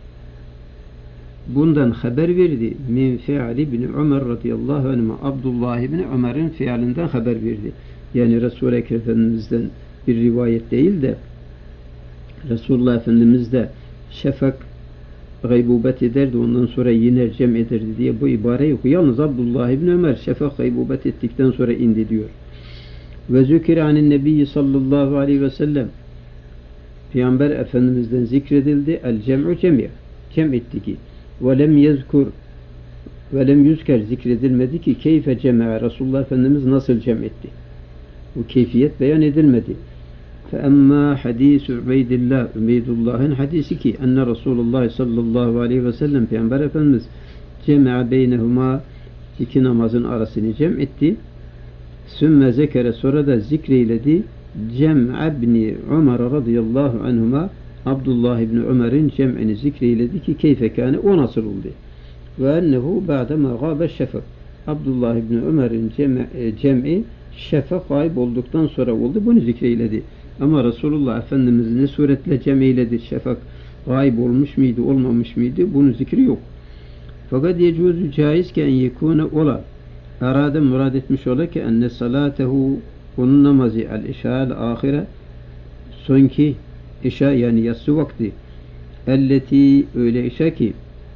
bundan haber verdi. Min fi'li ibn Ömer radıyallahu anh, Abdullah ibn Ömer'in fiilinden haber verdi. Yani Resul-i Ekrem Efendimiz'den bir rivayet değil de Resulullah Efendimiz de şefak gaybubet ederdi, ondan sonra yine cem ederdi diye bu ibare yok. Yalnız Abdullah ibn Ömer şefak gaybubet ettikten sonra indi diyor. Ve zükir anin nebiyyi sallallahu aleyhi ve sellem, Peygamber Efendimiz'den zikredildi. El cem'u cem'ya, cem etti ki. Ve lem yezkur, ve lem yüzker, zikredilmedi ki keyfe cem'a, Resulullah Efendimiz nasıl cem etti. Bu keyfiyet beyan edilmedi. فَأَمَّا حَد۪يسُ Ubeydillah, Ubeydullah'ın hadisi ki enne Resulullah sallallahu aleyhi ve sellem Peygamber Efendimiz cem'a beynehuma, iki namazın arasını cem etti. Sümme zekere, sonra da zikreyledi cem'a ibni Ömer radıyallahu anhuma, Abdullah ibn Ömer'in cem'ini zikreyledi ki keyfekâne, o nasıl oldu. Ve ennehu ba'dema gâbe şefek, Abdullah ibn Ömer'in cem'i şefek gayb olduktan sonra oldu. Bunu zikreyledi. Ama Resulullah Efendimiz ne suretle cem eyledi? Şefak gayb olmuş muydu, olmamış mıydı? Bunun zikri yok. Fakat yecuzu caizken yekûne ola, arada murad etmiş ola ki enne salatehu, onun namazı el-işâ'l ahire, sonki işa yani yatsı vakti, elleti, öyle işa ki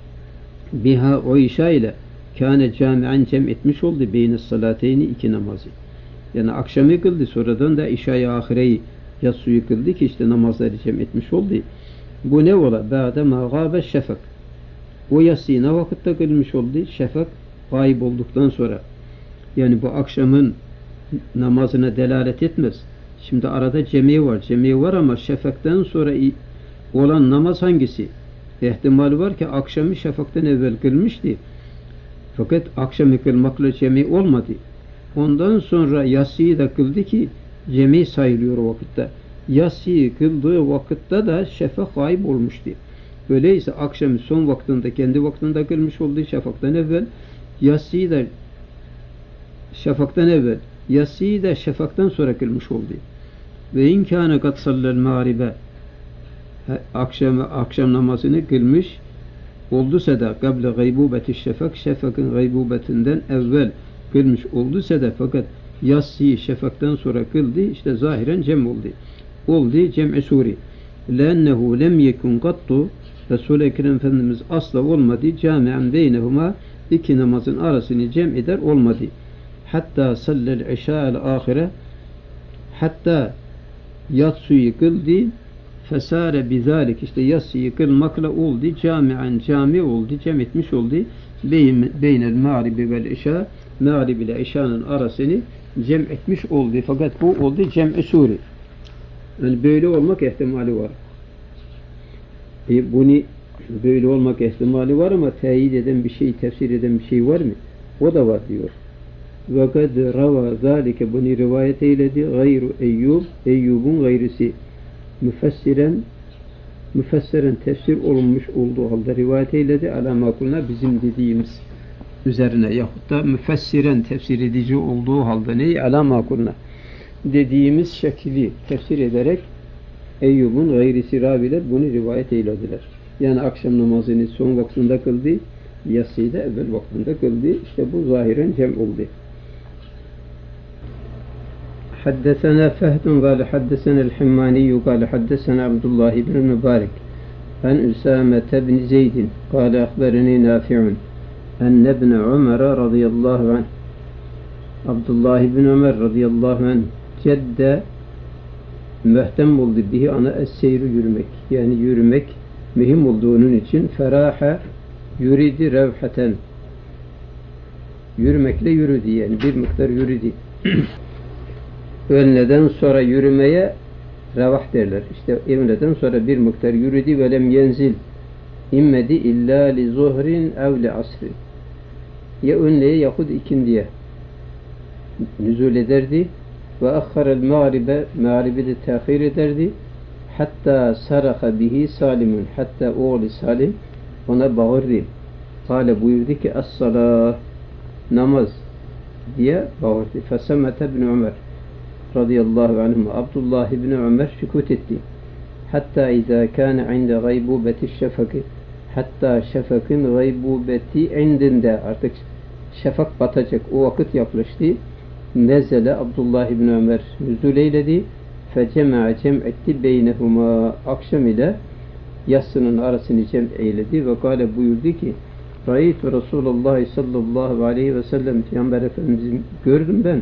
biha, o işa ile kâne cami'an, cem etmiş oldu beyne salateyni, iki namazı. Yani akşamı kıldı, sonradan da işa-i ahireyi, yatsıyı kıldı ki işte namazları cem etmiş oldu. Bu ne ola? Ba'de ma gâbe şefek. O yatsıyı ne vakitte kılmış oldu? Şefek gayb olduktan sonra. Yani bu akşamın namazına delalet etmez. Şimdi arada cemi var. Cemi var ama şefekten sonra olan namaz hangisi? İhtimali var ki akşamı şefekten evvel kılmıştı. Fakat akşamı kılmakla cemi olmadı. Ondan sonra yatsıyı da kıldı ki cemi sayılıyor o vakitte. Yatsıyı kıldığı vakitte de şefek gayb olmuştu. Öyleyse akşamı son vaktinde, kendi vaktinde kılmış olduğu şefaktan evvel, yatsıyı da şefaktan evvel, yatsıyı da şefaktan sonra kılmış oldu. Ve inkâne kat sallel mağribe, akşam namazını kılmış olduysa da gable gaybubeti şefak, şefakın gaybubetinden evvel kılmış olduysa da, fakat yatsıyı şefaktan sonra kıldı, işte zahiren cem oldu. Oldu cem-i suri. Lennehu lem yekun kattu, Resul-i Ekrem Efendimiz asla olmadı cami'an beynehuma, iki namazın arasını cem eder olmadı. Hatta sallel işâ'l ahire, hatta yatsıyı kıldı, fesâre bizâlik, işte yatsıyı kılmakla oldu, cami'an, cami oldu, cem etmiş oldu, beynel mağribi vel işâ, mağrib ile işâ'nın arasını cem etmiş oldu. Fakat bu oldu cem-i suri. Yani böyle olmak ihtimali var. Bunu böyle olmak ihtimali var ama teyit eden bir şey, tefsir eden bir şey var mı? O da var diyor. Ve kad rava zalike, bunu rivayet eyledi gayru Eyyub, Eyyub'un gayrisi müfessiren tefsir olunmuş olduğu halde rivayet eyledi ala makulna, bizim dediğimiz üzerine, yahut da müfessiren tefsir edici olduğu halde neyi? Ala makulna dediğimiz şekli tefsir ederek Eyyub'un gayrisi raviler bunu rivayet eylediler. Yani akşam namazını son vaktinde kıldı, yatsıyı da evvel vaktinde kıldı. İşte bu zahiren cem oldu. حدثنا فهد قال حدثنا الحماني قال حدثنا عبد الله بن المبارك عن أسامة بن زيد قال أخبرني نافع أن ابن عمر رضي الله عنه Abdullah ibn Ömer radıyallahu anh cedde mühtem oldu bihi ana es-seyru yürümek. Yani yürümek mühim olduğunun için feraha yürüdü revhaten. Yürümekle yürüdü yani bir miktar yürüdü. Öğleden sonra yürümeye revah derler. İşte öğleden sonra bir miktar yürüdü ve lem yenzil. İmmedi illa li zuhrin ev li asrin. Ya önleye yahut ikindiye nüzul ederdi ve ahharel mağribe mağribi de tehir ederdi hatta saraka bihi Salimun hatta oğlu Salim ona bağırdı. Kale buyurdu ki as-salah namaz diye bağırdı. Fesemete ibn Ömer radıyallahu anhuma Abdullah ibn Ömer sükut etti. Hatta izâ kâne inde gaybubeti şefaki hatta şefakın gaybubeti indinde artık şefak batacak o vakit yaklaştı. Nezele Abdullah ibn Ömer nüzul eyledi. Fecema'a cem'etti beynehuma akşam ile yatsının arasını cem eyledi ve kâle buyurdu ki Ra'aytu Resulullah sallallahu aleyhi ve sellem Peygamber Efendimiz'i gördüm ben.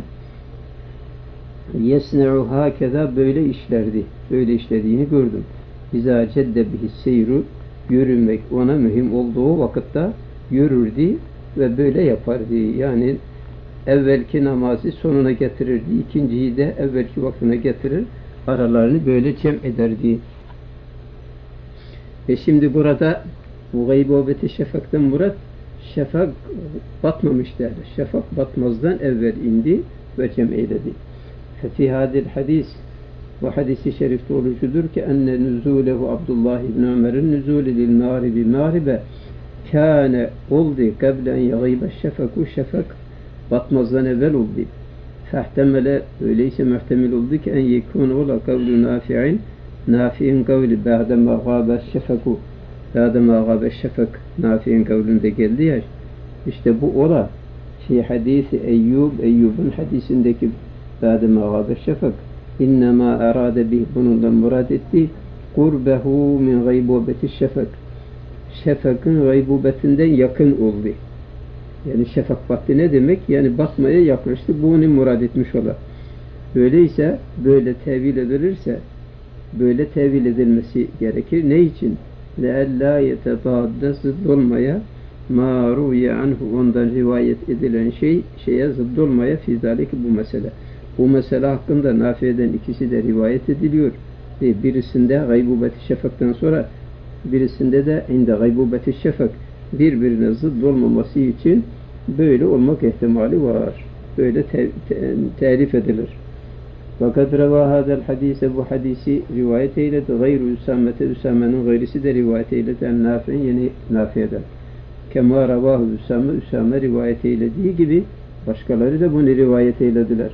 Yesne'u hakeza böyle işlerdi. Böyle işlediğini gördüm. İzâ cedde bihi seyru yürümek ona mühim olduğu vakitte yürürdü ve böyle yapardı. Yani evvelki namazı sonuna getirirdi. İkinciyi de evvelki vaktine getirir. Aralarını böyle cem ederdi. Ve şimdi burada bu gaybubeti şefaktan murat şefak batmamış derler. Şefak batmazdan evvel indi ve cem eyledi. Fefi hadil hadis bu hadisi şerifte olucudur ki enne nüzulehu Abdullah ibn Ömer'in nüzulü lil mağribi mağribe kâne oldu kable en yagîbe şefeku şefak batmazdan evvel oldu. Fehtemele öyleyse muhtemel oldu ki en yekûne ola kavlu nafi'in nafi'in kavli ba'dema gâbe şefeku ba'dema gâbe şefek nafi'in kavlinde geldi ya işte bu ola hadisi Eyyub'un hadisindeki ba'dema gâbe şefek innema arade bih bununla murad etti kurbehu min gaybubeti şefek şefekin gaybubetinden yakın oldu. Yani şefak battı ne demek? Yani batmaya yaklaştı. Bunu murad etmiş ola. Öyleyse böyle tevil edilirse böyle tevil edilmesi gerekir. Ne için? لَاَلَّا يَتَبَادَّ zıdd olmaya مَا رُوْيَ عَنْهُ ondan rivayet edilen şeye zıdd olmaya fizalik bu mesele. Bu mesele hakkında Nafi'den ikisi de rivayet ediliyor. Birisinde gaybubeti şefaktan sonra birisinde de inde gaybubeti şefak birbirine zıdd olmaması için böyle olmak ihtimali var. Böyle tarif edilir. Fakat reva hadel hadise bu hadisi rivayet eyledi. Gayru Üsame'te Üsame'nin gayrisi de rivayet eyledi. Nafi'in yeni Nafi'den. Kema revahu Üsame rivayet eylediği gibi başkaları da bunu rivayet eylediler.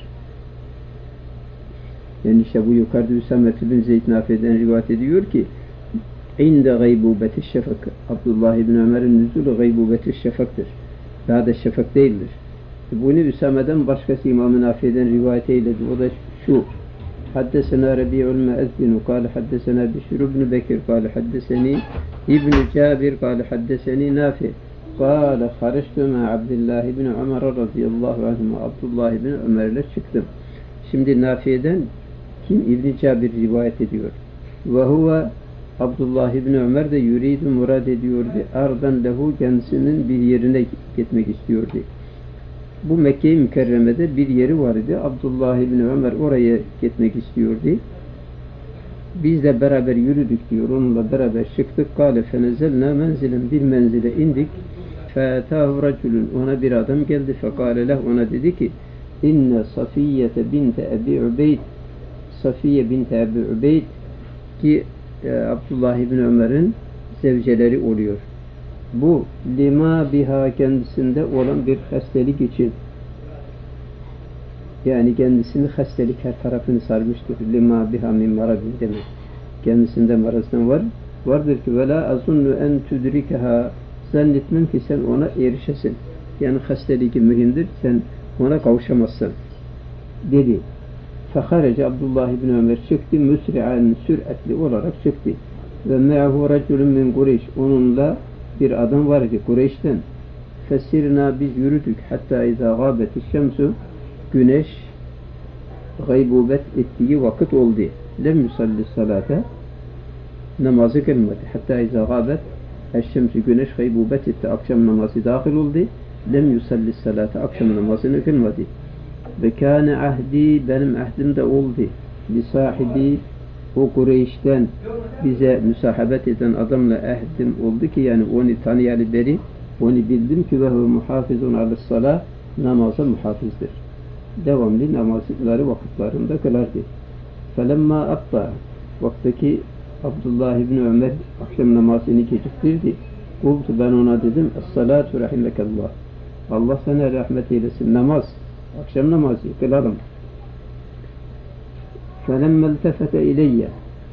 Yani işte bu yukarıda Üsame bin Zeyd Nafi'den rivayet ediyor ki İnde gaybubeti şefak Abdullah ibn Ömer'in nüzulü gaybubeti şefaktır. Daha da şefak değildir. Bunu Üsame'den başkası İmam-ı Nafi'den rivayet eyledi. O da şu. Haddesena Rabi'ul Me'ezdinu kâle haddesena Bişir ibn Bekir kâle haddeseni İbn Cabir kâle haddeseni Nafi kâle harıştu ma Abdullah ibn Ömer radıyallahu anhuma Abdullah ibn Ömer ile çıktım. Şimdi Nafi'den kim? İbn Cabir rivayet ediyor. Ve huve Abdullah ibn Ömer de yuridu murad ediyordu. Ardan lehu kendisinin bir yerine gitmek istiyordu. Bu Mekke-i Mükerreme'de bir yeri vardı. Abdullah ibn Ömer oraya gitmek istiyordu. Biz de beraber yürüdük diyor. Onunla beraber çıktık. Kâle fenezelnâ menzilen bir menzile indik. Fâtâhu raculun ona bir adam geldi. Fekâle leh ona dedi ki inne Safiyyete binte Ebi Ubeyd Safiye binte Ebi Ubeyd ki Abdullah ibn Ömer'in zevceleri oluyor. Bu lima biha kendisinde olan bir hastalık için yani kendisini hastalık her tarafını sarmıştır. Lima biha min maradin demek. Kendisinde marazdan vardır ki ve la azunnu en tudrikaha zannetmem ki sen ona erişesin. Yani hastalık mühimdir. Sen ona kavuşamazsın. Dedi. Feharece Abdullah ibn Ömer çıktı. Müsri'an süratli olarak çıktı. Ve me'ahu raculun min Kureyş. Onunla bir adam var idi Kureyş'ten. Fesirna biz yürüdük. Hatta izâ gâbeti şemsu. Güneş gaybubet ettiği vakit oldu. Lem yusalli salate. Namazı kılmadı. Hatta izâ gâbet eşşemsu güneş gaybubet etti. Akşam namazı dahil oldu. Lem yusalli salate. Akşam namazını kılmadı. Ve kâne ahdi benim ahdim de oldu. Li sahibi o Kureyş'ten bize müsahabet eden adamla ahdim oldu ki yani onu tanıyalı beri onu bildim ki ve muhafizun aleyhissalâh namaza muhafizdir. Devamlı namazları vakitlerinde kılardı. Felemma abba vaktaki Abdullah ibn Ömer akşam namazını geciktirdi. Kultu ben ona dedim es-salatu rahimekallah. Allah sana rahmet eylesin. Namaz. Akşam namazı kılalım. فَلَمَّا الْتَفَتَ اِلَيَّ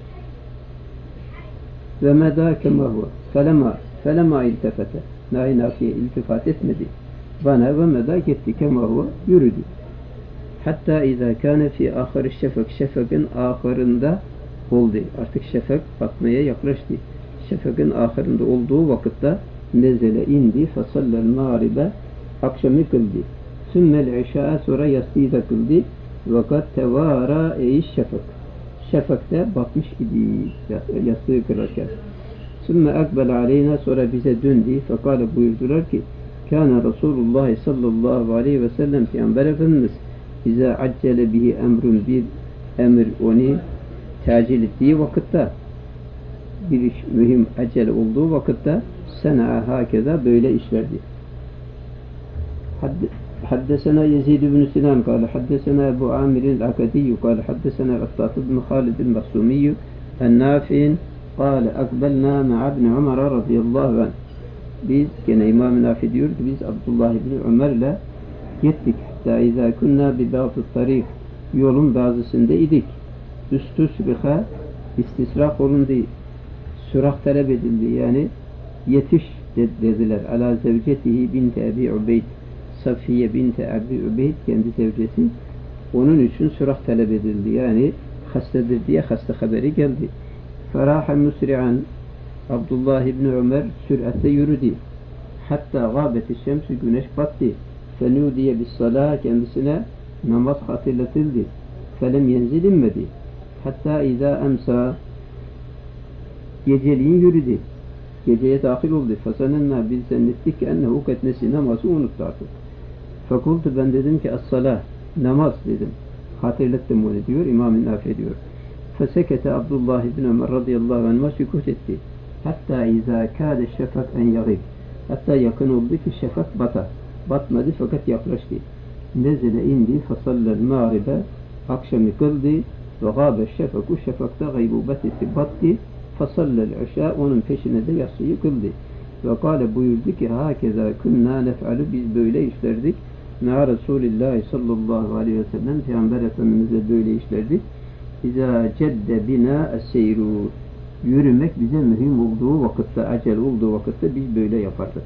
وَمَدَا كَمَا هُوَ فَلَمَا الْتَفَتَ Nafiye iltifat etmedi. Bana ve meda gitti. Kema huve yürüdü. Hatta izâ kâne fî âkhari şefek. Şefekin ahırında oldu. Artık şefek batmaya yaklaştı. Şefekin ahırında olduğu vakitte nezele indi. Fasallel mağribe akşamı kıldı. Sümmel işâ'a sonra yastığı da kıldı. Vakat tevâra eyiş şefek. Şefekte batmış idi yastığı kırarken. Sümme ekbel aleyna sonra bize döndü. Fekale buyurdular ki Kâne Resulullah sallallahu aleyhi ve sellem Peygamber Efendimiz bize accele bihi emrun bir emir onu tacil ettiği vakitte bir iş mühim acele olduğu vakitte sena'a hakeza böyle işlerdi. حدثنا يزيد بن سنان قال حدثنا أبو عامر العقدي قال حدثنا عطاف بن خالد المخزومي النافع قال أقبلنا مع ابن عمر رضي الله عنه. Biz gene İmam Nafi diyor ki biz Abdullah ibn Ömer'le gittik. Hatta izâ kunnâ bi bâtu tarîk yolun bazısında idik. Üstüsriha istisrak olundu. Sürak talep edildi. Yani yetiş dediler. Ala zevcetihi binti Ebi Ubeyd. Safiye binti Ebi Ubeyd kendi zevcesi. Onun için sürak talep edildi. Yani hastadır diye hasta haberi geldi. Feraha musri'an Abdullah ibn Ömer süratle yürüdü. Hatta gâbeti şemsi güneş battı. Fenudiye bis salâh kendisine namaz hatırlatıldı. Felem yenzil inmedi. Hatta izâ emsâ geceliğin yürüdü. Geceye dahil oldu. Fasanenna biz zannettik ki ennehu ketnesi namazı unuttu artık. Fakultu ben dedim ki as-salâh namaz dedim. Hatırlattım onu diyor. İmam-ı Nafi diyor. Fesekete Abdullah ibn Ömer radıyallahu anh'a sükût etti. Hatta izâ kâde şefak en yagîb. Hatta yakın oldu ki şefak batar. Batmadı fakat yaklaştı. Nezele indi fasallel mağribe akşamı kıldı ve gâbe şefeku şefakta gaybubet etti battı fasallel işâ onun peşine de yatsıyı kıldı. Ve kâle buyurdu ki hâkezâ künnâ nef'alü biz böyle işlerdik. Me'a Resulillahi sallallahu aleyhi ve sellem Peygamber Efendimiz'e böyle işlerdik. İzâ cedde binâ es-seyrû yürümek bize mühim olduğu vakitte, acele olduğu vakitte biz böyle yapardık.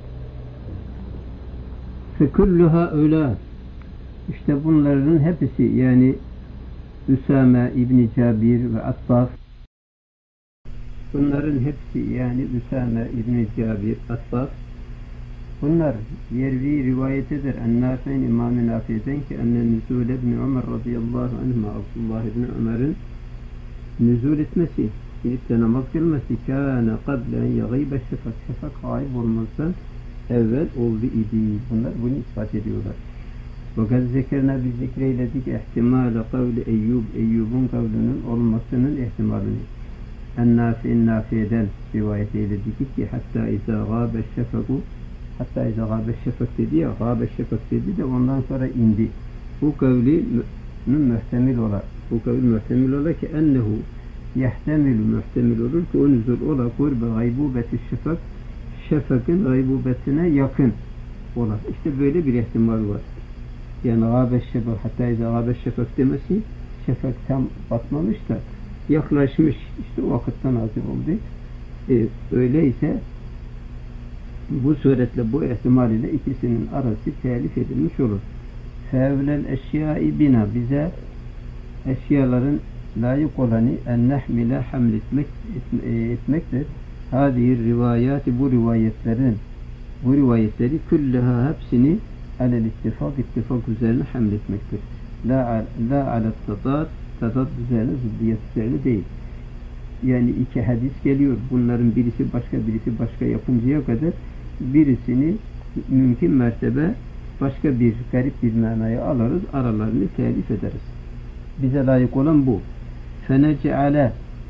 Fekulluha öyle. İşte bunların hepsi yani Üsame İbni Cabir ve Attaf bunların hepsi yani Üsame İbni Cabir, Attaf bunlar yervi rivayet eder Nafi'nin İmam-ı Nafi'den ki enne nüzul İbni Ömer radıyallahu anhuma Abdullah İbni Ömer'in nüzul etmesi gidip de namaz kılması kâne kablen yagîbe şefak şefak gayb olmazdan evvel oldu idi. Bunlar bunu ispat ediyorlar. Fakat zekerna biz zikreyledik ihtimâle kavli Eyyub'un kavlinin olmasının ihtimalini. En Nafi'den rivayet eyledik ki hatta izâ gâbe şefeku hatta izâ gâbe şefek dedi ya gâbe şefek dedi de ondan sonra indi. Bu kavli muhtemil ola. Bu kavli muhtemil ola ki ennehu muhtemil olur ki o nüzul ola kurbe gaybubeti şefek şefekin gaybubetine yakın ola. İşte böyle bir ihtimal var. Yani gâbe şefek hatta izâ gâbe şefek demesi şefek tam batmamış da yaklaşmış. İşte o vakitte nazil oldu. Öyleyse bu suretle bu ihtimal ile ikisinin arası telif edilmiş olur. Fevlel eşyâi bina bize eşyaların layık olanı en nehmile haml etmektir. Hâzihi rivayati bu rivayetleri külleha hepsini alel ittifak üzerine hamletmektir. La alet tadat üzerine, zıddiyet üzerine değil. Yani iki hadis geliyor. Bunların birisi başka yapıncaya kadar birisini mümkün mertebe başka bir garip bir manaya alırız, aralarını telif ederiz. Bize layık olan bu. Fenece'ale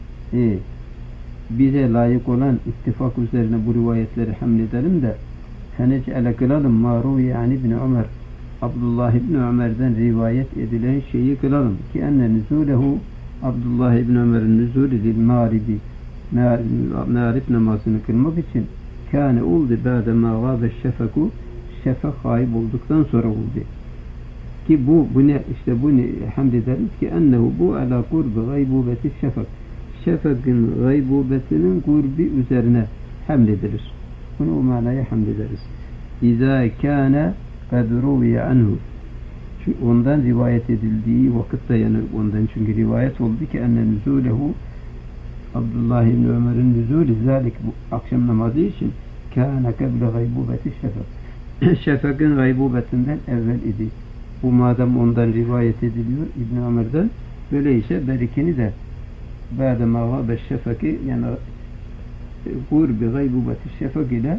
bize layık olan ittifak üzerine bu rivayetleri hamledelim de fenece'ale kılalım maru yani İbn Ömer Abdullah İbn Ömer'den rivayet edilen şeyi kılalım ki enne nüzulehu Abdullah İbn Ömer'in nüzulü dil mağribi mağrib namazını kılmak için kâne oldu ba'de mâ gâbe şefeku şefek gayb olduktan sonra oldu. Ki bu ne işte bu ne hamd ederiz ki ennehu bu ala kurbi gaybubeti şefek. Şefekin gaybubetinin kurbi üzerine hamd edilir. Bunu o manaya hamd ederiz. İzâ kâne kad ruviye anhu. Ondan rivayet edildiği vakitte yani ondan çünkü rivayet oldu ki enne nüzulehu Abdullah İbni Ömer'in nüzulü zâlik bu akşam namazı için kâne keble gaybubeti şefek. Şefekin gaybubetinden evvel idi. Bu madem ondan rivayet ediliyor İbn Ömer'den böyleyse berikini de ba'de mâ gâbe şefeki yani kurbi gaybubeti şefek ile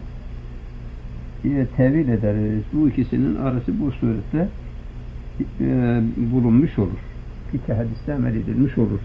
tevil ederiz. Bu ikisinin arası bu surette bulunmuş olur. İki hadiste amel edilmiş olur.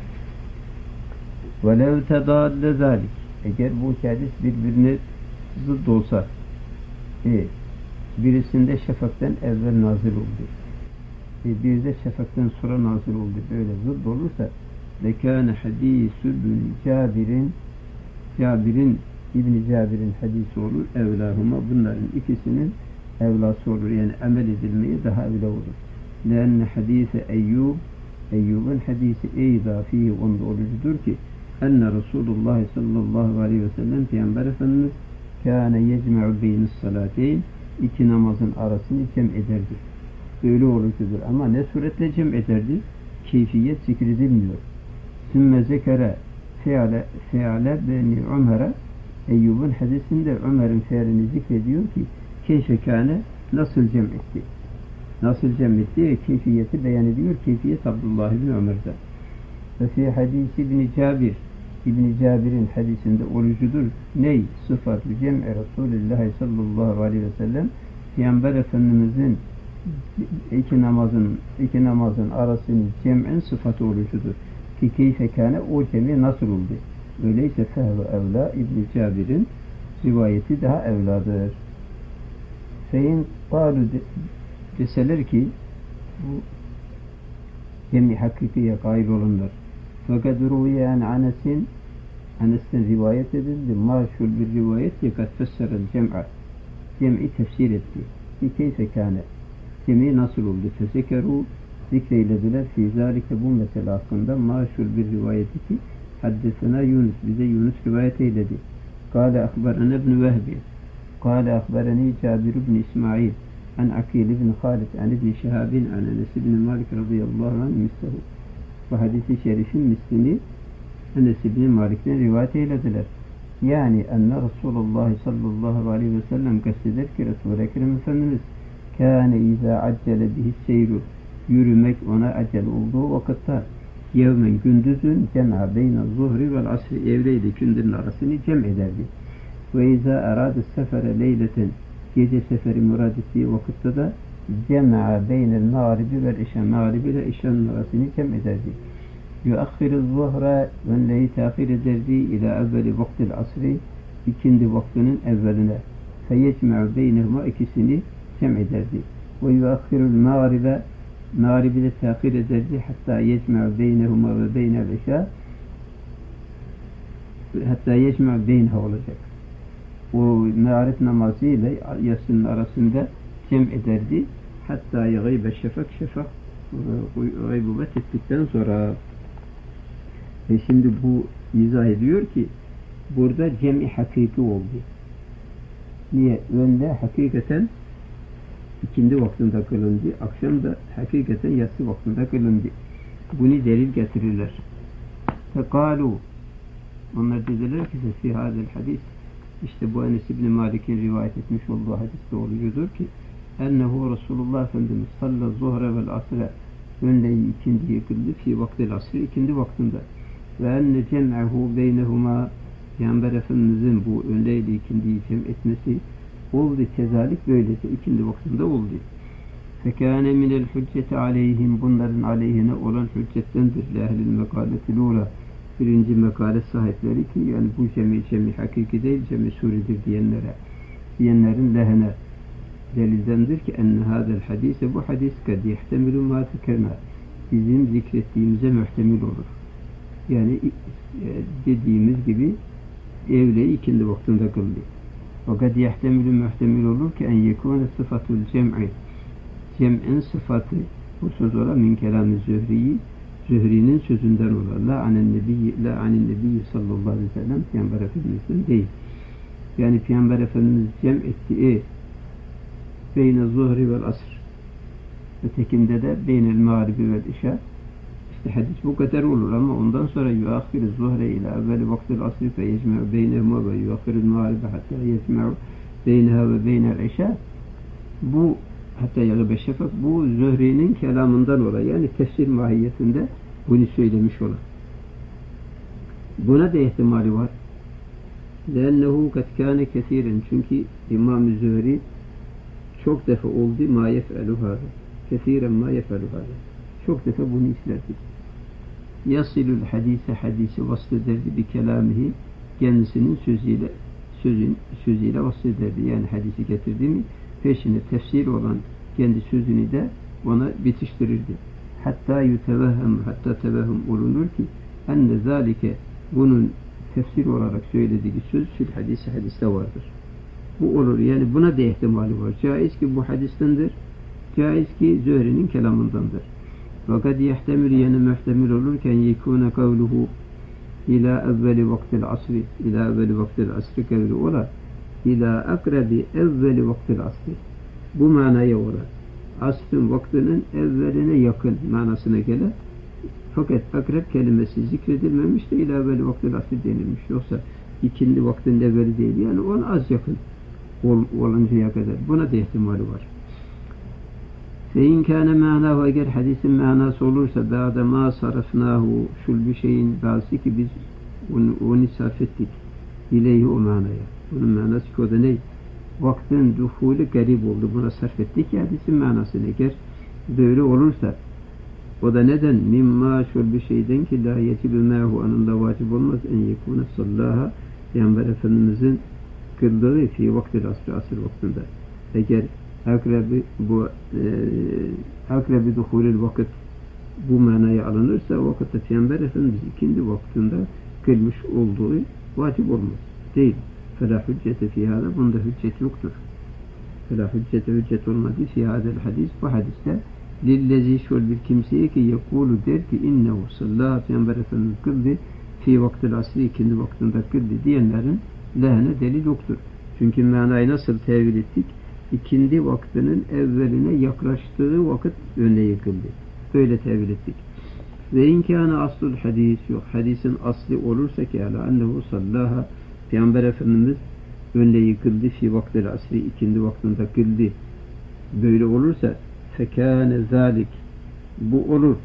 وَلَوْ تَضَادَّ ذَٰلِكِ Eğer bu iki hadis birbirine zıt olsa birisinde şefakten evvel nazil oldu. Bir de şefakten sonra nazil oldu. Böyle zıt olursa لَكَانَ حَد۪يسُ بْنِ Cabir'in İbn-i Cabir'in hadisi olur. Evlahuma bunların ikisinin evlası olur. Yani amel edilmeyi daha evla olur. لَاَنَّ حَد۪يسَ Eyyub'un hadisi eyda fihi onda olucudur ki enne Resulullah sallallahu aleyhi ve sellem Peygamber Efendimiz kâne yecme'u beynis salateyn iki namazın arasını cem ederdi. Öyle olucudur. Ama ne suretle cem ederdi? Keyfiyet zikredilmiyor. Sümme zekere feale beni Ömer'e Eyyub'un hadisinde Ömer'in fealini zikrediyor ki keyfe kâne nasıl cem etti? Nasıl cem etti? Keyfiyeti beyan ediyor. Keyfiyet Abdullah ibn Ömer'de. Ve fi hadisi İbn Cabir'in hadisinde olucudur. Ney? Sıfat-ı cem'i Resulullah sallallahu aleyhi ve sellem Peygamber Efendimizin iki namazın arasını cem'in sıfatı olucudur. Ki keyfekâne o cem'i nasıl oldu? Öyleyse fehve evla İbn Cabir'in rivayeti daha evladır. Fein qalu deseler ki bu cem'i hakikiye kail olanlar fakat ruviyen Anes'ten rivayet edildi. Maşhur bir rivayet ki kad fesseren cem'i tefsir etti. Ki keyfekâne cem'i nasıl oldu? Fezekeru zikreylediler. Fi zâlike bu mesele hakkında maşhur bir rivayeti ki haddesena Yunus bize Yunus rivayet eyledi. Kâle akberene ibn Vehbi kâle akbereni Cabir ibn İsmail an Akil ibn Halid an ibn Şehabin an Enes ibn Malik radıyallahu anh mislehu. Bu hadisi şerifin mislini Enes ibn Malik'ten rivayet eylediler. Yani enne Resulullah sallallahu aleyhi ve sellem kasteder ki Resul-i Ekrem Efendimiz kâne izâ accele bihis seyru yürümek ona acele olduğu vakitte yevmen gündüzün cem'a beyne zuhri vel asri evleydi gündüzün arasını cem ederdi. Ve izâ erâde sefere leyleten gece seferi murad ettiği vakitte de cem'a beynel mağribi vel işen mağribi ile işen arasını cem ederdi. Yuakhir-i zuhra venleyi tehir ederdi ila evveli vaktil asri ikindi vaktinin evveline feyecme'u beynehuma ikisini cem ederdi. Ve yuakhirul mağribe mağribi de tehir ederdi hatta yecme'u beynehuma ve beynel işa hatta yecme'u beyneha olacak. O mağrib namazı ile yatsının arasında cem ederdi hatta gaybe şefek gaybubet ettikten sonra şimdi bu izah ediyor ki burada cem-i hakiki oldu. Niye? Önde hakikaten ikindi vaktinde kılındı. Akşam da hakikaten yatsı vaktinde kılındı. bunu delil getirirler. Fekalu, onlar dediler ki fi hadel hadis, işte bu Enes İbni Malik'in rivayet etmiş olduğu hadis doğrucudur ki ennehu Resulullah Efendimiz salla zuhre vel asre, önleyi ikindiyi kıldı fi vaktil asri, ikindi vaktinde ve enne cem'ehu beynehuma, Peygamber Efendimizin bu önleyle ikindiyi cem etmesi oldu, kezalik böylece ikindi vaktinde oldu. Fekâne minel hücceti aleyhim, bunların aleyhine olan hüccettendir. Lehlil mekâletil ula, birinci mekale sahipleri ki yani bu cemi hakiki değil, cemi suridir diyenlerin lehine delildendir ki enne hadel hadise, bu hadis kad yehtemilu ma tekerna, bizim zikrettiğimize muhtemil olur. Yani dediğimiz gibi evle ikindi vaktinde kıldı. Fakat yehtemilu muhtemil olur ki en yekûne sıfatul cem'i, cem'in sıfatı bu söz ola min kelam-ı Zühri'yi, Zühri'nin sözünden ola. La anin nebiyyi sallallahu aleyhi ve sellem, Peygamber Efendimiz'den değil. Yani Peygamber Efendimiz cem ettiği beyne zuhri vel asr, ötekinde de beynel mağribi vel işa. İşte hadis bu kadar olur ama ondan sonra yuakhir zuhre ila evveli vaktil asri fe yecme'u beynehuma ve yuakhir mağribi hatta yecme'u beyneha ve beynel işa. Bu hatta yagıbe şefak, bu Zühri'nin kelamından ola, yani tefsir mahiyetinde bunu söylemiş ola. Buna da ihtimali var. لَاَنَّهُ قَدْ كَانَ كَثِيرًا, çünkü İmam-ı Zühri çok defa oldu ma yef'elu hâzâ, kesiren ma yef'elu hâzâ, çok defa bunu işlerdi. Yasilul hadise, hadisi vasfederdi bi kelamihi, kendisinin sözüyle vasfederdi. Yani hadisi getirdi mi peşine tefsir olan kendi sözünü de ona bitiştirirdi. Hatta tevehhüm olunur ki enne zâlike, bunun tefsir olarak söylediği söz fil hadisi, hadiste vardır. Bu olur. Yani buna da ihtimali var. Caiz ki bu hadistendir. Caiz ki Zühri'nin kelamındandır. Fakat yehtemil, yani muhtemil olurken yekûne kavluhu ila evveli vaktil asri, ila evveli vaktil asri kavlu ola ila akrabi evveli vaktil asri, bu manaya ola, asrın vaktinin evveline yakın manasına gelir. Fakat akrab kelimesi zikredilmemiş de ila evveli vaktil asri denilmiş. Yoksa ikindi vaktin evveli değil, yani ona az yakın oluncaya kadar. Buna da ihtimali var. Fein kâne mânahu, eğer hadisin manası olursa ba'de mâ sarafnâhu, şul bir şeyin bazı ki biz onu sarf ettik ileyhi, o manaya. Bunun manası ki o da ne? Vaktin duhulü garip oldu, buna sarf ettik ya hadisin manasını. Eğer böyle olursa o da neden? Mimma, şul bir şeyden ki la yecibü mâhu, anında vacip olmaz en yekûne sallaha, Peygamber Efendimizin kıldığı fi vaktil asr, asr vaktinde. Eğer akrebi duhulül vakit bu manaya alınırsa o vakitte Peygamber Efendimiz ikindi vaktinde kılmış olduğu vacip olmaz. Değil. Fela hüccete fi hâda, bunda hüccet yoktur. Fela hüccet olmadı fi hâdel hadis, bu hadiste lillezi, şöyle bir kimseye ki yekûlu der ki innehu sallallahu, Peygamber Efendimiz kıldı fi vaktil asri, ikindi vaktinde kıldı diyenlerin lehine delil yoktur. Çünkü manayı nasıl tevil ettik? İkindi vaktinin evveline yaklaştığı vakit önüne yıkıldı. Böyle tevil ettik. Ve inkâne aslul hadis, yok hadisin asli olursa ki ala ennehu sallaha, Peygamber Efendimiz önüne yıkıldı fi vaktil asri, ikindi vaktinde kıldı. Böyle olursa fekâne zâlik, bu olur.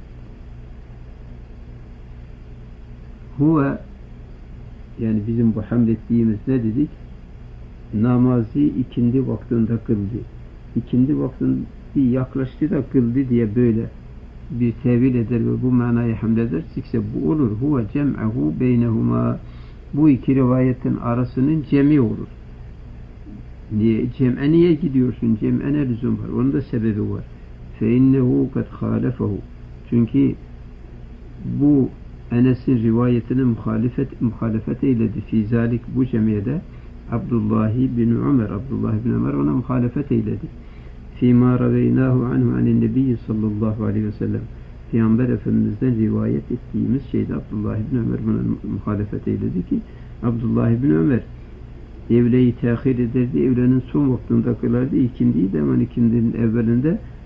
Huve, yani bizim bu hamlettiğimiz ne dedik? Namazı ikindi vaktinde kıldı. İkindi vaktinde yaklaştı da kıldı diye böyle bir tevil eder ve bu manayı hamlederse bu olur. Huve cem'ehu beynehuma, bu iki rivayetin arasının cemi olur. Niye? Cem'e niye gidiyorsun? Cem'e ne lüzum var? Onun da sebebi var. Fe innehu kad halefehu, çünkü bu Enes'in rivayetine muhalefet eyledi. Fi zalik, bu cemiyede Abdullah bin Ömer ona muhalefet eyledi. Fîmâ raveynahu anhu anin nebiyyi sallallahu aleyhi ve sellem, Peygamber Efendimiz'den rivayet ettiğimiz şeyde Abdullah bin Ömer buna muhalefet eyledi ki Abdullah bin Ömer evleyi tehir ederdi, evlenin son vaktinde kılardı, ikindiyi de hemen ikindinin evvelinde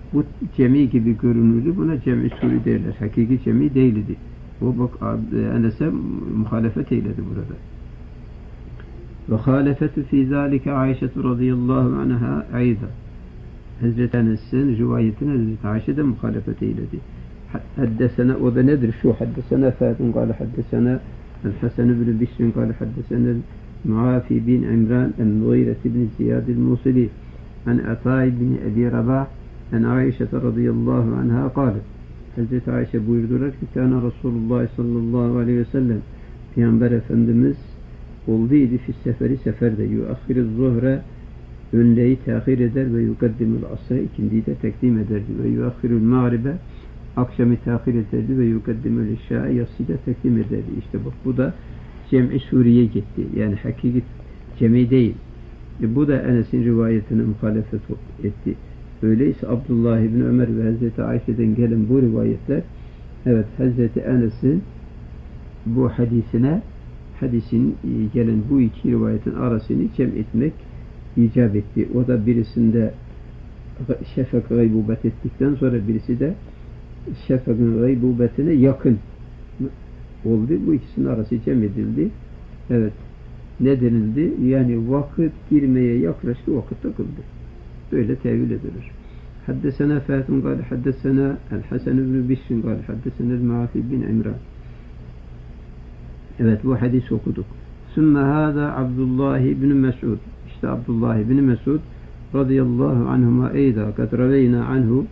Bu cemi gibi görünürdü. Buna cemi suri derler. Hakiki cemi değildi. O bak Enes'e muhalefet eyledi burada. Ve halefetü fî zâlike Ayşe radıyallahu anha ayda. Hazreti Enes'in rivayetine Hazreti Ayşe de muhalefet eyledi. Haddesena, o da nedir? Şu haddesena Fâtun kâle haddesena el-Hasen ibn Bişrin kâle haddesena Muafi bin İmran el-Muğiret ibn Ziyad el-Musili an Atâ ibn Ebi Rabah an Ayşe radıyallahu anha kâle. Hazreti Ayşe buyurdular ki Kâne Resulullah sallallahu aleyhi ve sellem Peygamber Efendimiz olduydu fi seferi seferde yuakhiriz zuhre önleyi tehir eder ve yukaddimul asra ikindiyi de tekdim ederdi ve yuakhirul mağribe akşamı tehir ederdi ve yukaddimul işşa'e yatsıyı da tekdim ederdi. İşte bak bu da cem'i Suriye gitti. Yani hakiki cemi değil. Bu da Enes'in rivayetine muhalefet etti. Öyleyse Abdullah ibn Ömer ve Hazreti Ayşe'den gelen bu rivayetler evet Hazreti Enes'in bu hadisin gelen bu iki rivayetin arasını cem etmek icap etti. O da birisinde şefak gaybubet ettikten sonra birisi de şefakın gaybubetine yakın oldu. Bu ikisinin arası cem edildi. Evet. Ne denildi? Yani vakit girmeye yaklaştı, vakitte kıldı. Böyle tevil edilir. Haddesena Fâtun kâle haddesena el-Hasen ibn Bişrin kâle haddesena el-Muafi bin İmran. Evet, bu hadis okuduk. Sümme hâzâ Abdullah ibn Mes'ud. İşte Abdullah ibn Mes'ud radıyallahu anhuma eyda kad raveyna anhu.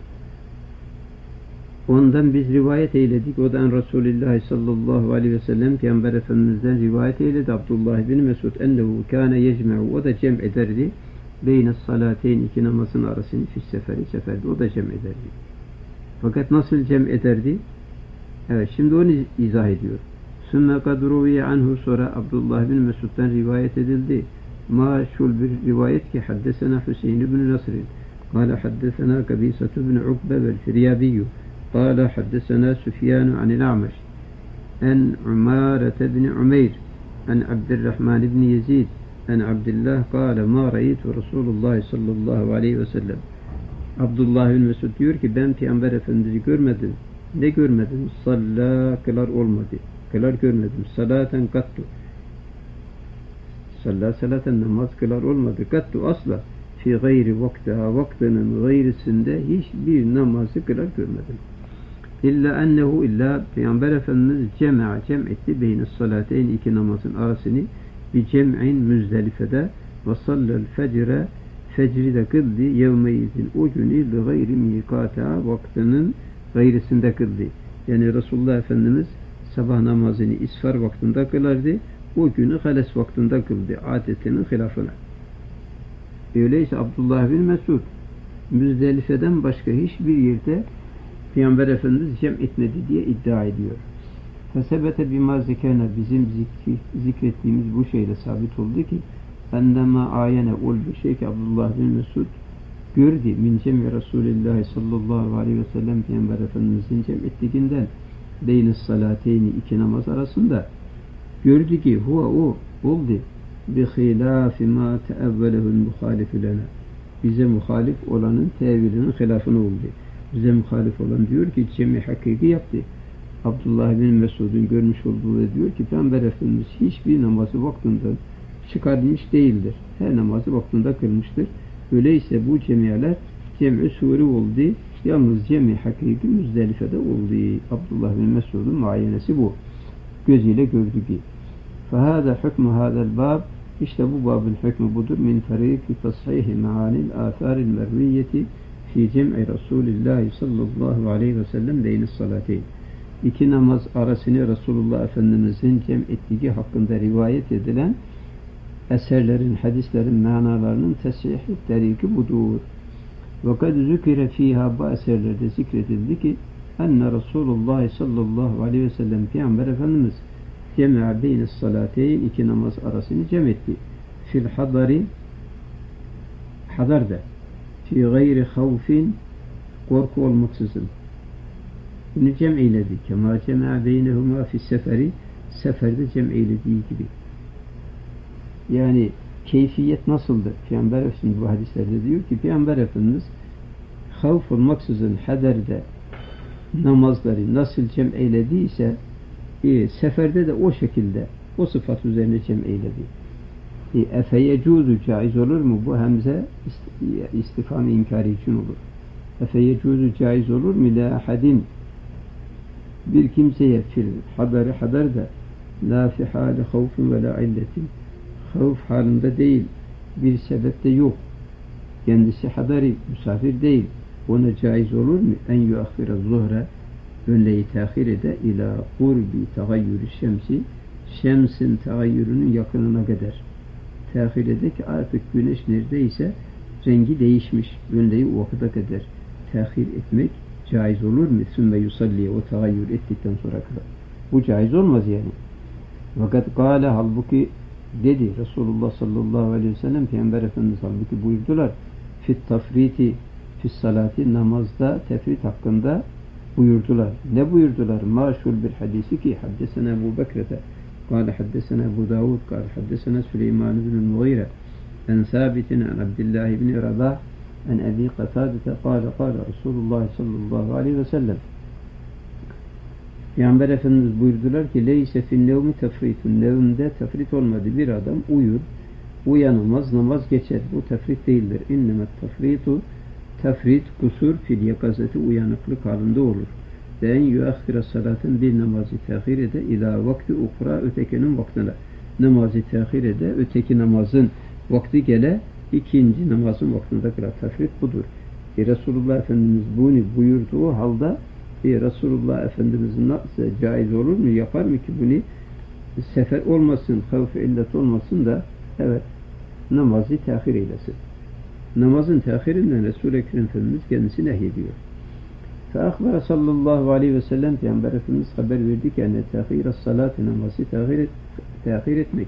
Ondan biz rivayet eyledik. O da Resulullah sallallahu aleyhi ve sellem Peygamber Efendimiz'den rivayet eyledi. Abdullah ibn Mes'ud ennehu kâne yecme'u. O da cem ederdi. Beyne salateyn iki namazın arasını fi seferde. O da cem ederdi. Fakat nasıl cem ederdi? Evet, şimdi onu izah ediyor. Sümme kadruviye anhu, sonra Abdullah bin Mesud'dan rivayet edildi. Maşhur bir rivayet ki haddesena Hüseyin ibn Nasr'in kâle haddesena Kabîsatu ibn Ukbe vel Firyabiyyü kâle haddesena Süfyânu anil A'meş en Umârete ibn Umeyr en Abdurrahman ibn Yezid en Abdullah kâle mâ ra'eytu Resulullah sallallahu aleyhi ve sellem. Abdullah bin Mesud diyor ki ben Peygamber Efendimiz'i görmedim. Ne görmedim? Salla, kılar olmadı. Kılar görmedim. Salaten kattu. Salla salaten namaz kılar olmadı. Kattu asla. Fi gayri vaktiha, vaktinin gayrisinde hiçbir namazı kılar görmedim. İlla ennehu, illa Peygamber Efendimiz cem etti beyne salateyn iki namazın arasını bi cem'in Müzdelife'de ve sallel fecre, fecri de kıldı yevmeydin o günü li gayri mikata, vaktinin gayrisinde kıldı. Yani Resulullah Efendimiz sabah namazını isfar vaktinde kılardı. O günü hales vaktinde kıldı. Adetinin hilafına. Öyleyse Abdullah bin Mesud Müzdelife'den başka hiçbir yerde Peygamber Efendimiz cem etmedi diye iddia ediyor. Fesebete bima zekâne, bizim zikrettiğimiz bu şeyle sabit oldu ki ennema ayene ol bir şey ki Abdullah bin Mesud gördü min cem'i Resulullah sallallahu aleyhi ve sellem Peygamber Efendimiz'in cem ettiğinden beyni salateyni iki namaz arasında gördü ki huve o oldu bi hilâfi mâ teevvelehul muhâlifu lena, bize muhalif olanın tevilinin hilafını oldu. Bize muhalif olan diyor ki cem-i hakiki yaptı. Abdullah bin Mesud'un görmüş olduğu ve diyor ki Peygamber Efendimiz hiçbir namazı vaktinden çıkarmış değildir. Her namazı vaktinde kılmıştır. Öyleyse bu cemiyeler cem-i suri oldu. Yalnız cem-i hakiki Müzdelife'de oldu. Abdullah bin Mesud'un muayenesi bu. Gözüyle gördü ki فَهَذَا حُكْمُ هَذَا الْبَابِ, işte bu babın hükmü budur. مِنْ تَرِيكِ تَصْحِيحِ مَعَانِ الْآثَارِ الْمَرْوِيَّةِ فِي جَمْعِ رَسُولِ اللّٰهِ sallallahu aleyhi ve sellem beyni salateyn. İki namaz arasını Resulullah Efendimiz'in cem ettiği hakkında rivayet edilen eserlerin, hadislerin manalarının tesih teriki budur. Ve kad zükire fiha, bu eserlerde zikredildi ki enne Resulullah sallallahu aleyhi ve sellem Peygamber Efendimiz cem'a beynis salateyn, iki namaz arasını cem etti. Fil hadari, hadarda, fi gayri havfin, korku olmaksızın bunu cem eyledi. Kema cem'a beynehuma fi seferi, seferde cem eylediği gibi. Yani keyfiyet nasıldır? Peygamber Efendimiz bu hadislerde diyor ki Peygamber Efendimiz havf olmaksızın haderde namazları nasıl cem eylediyse seferde de o şekilde o sıfat üzerine cem eyledi. Efeyecuzu caiz olur mu? Bu hemze istifam inkari için olur. Efeyecuzu caiz olur mu? La ahadin bir kimseye fil haderde la fi hali havfun ve la illetin havf halinde değil, bir sebepte yok. Kendisi hadari, misafir değil. Ona caiz olur mu? En yuakhira zuhre önleyi tehir ede ila kurbi tagayyürü şemsi şemsin tagayyürünün yakınına kadar tehir ede ki artık güneş neredeyse rengi değişmiş. Önleyi o vakıta kadar tehir etmek caiz olur mu? Sümme yusalliye o tagayyür ettikten sonra kadar. Bu caiz olmaz yani. Fakat gâle halbuki dedi Resulullah sallallahu aleyhi ve sellem Peygamber Efendimiz halbuki buyurdular fit tafriti fis salati namazda tefrit hakkında buyurdular. Ne buyurdular? Maşhur bir hadisi ki haddesena Ebu Bekir'te قال حدثنا أبو داود قال حدثنا سليمان بن المغيرة عن ثابت عن عبد الله بن رباح عن أبي قتادة قال رسول الله صلى الله عليه وسلم Peygamber Efendimiz buyurdular ki leyse fin nevmi tefritun nevmde tefrit olmadı. Bir adam uyur, uyanamaz, namaz geçer. Bu tefrit değildir. İnnemet tefritu tefrit kusur fil yakazeti uyanıklık halinde olur. Ve en yuakhira salatın bir namazı tehir ede ila vakti ukra ötekinin vaktine. Namazı tehir ede öteki namazın vakti gele ikinci namazın vaktinde kılar. Tefrit budur. Resulullah Efendimiz bunu buyurduğu halde Resulullah Efendimiz'in nasıl caiz olur mu? Yapar mı ki bunu? Sefer olmasın, havf illet olmasın da evet namazı tehir eylesin. Namazın tehirinden Resul-i Ekrem Efendimiz kendisi nehyediyor. Feakbara sallallahu aleyhi ve sellem Peygamber Efendimiz haber verdi ki enne tehir salatı namazı tehir etmek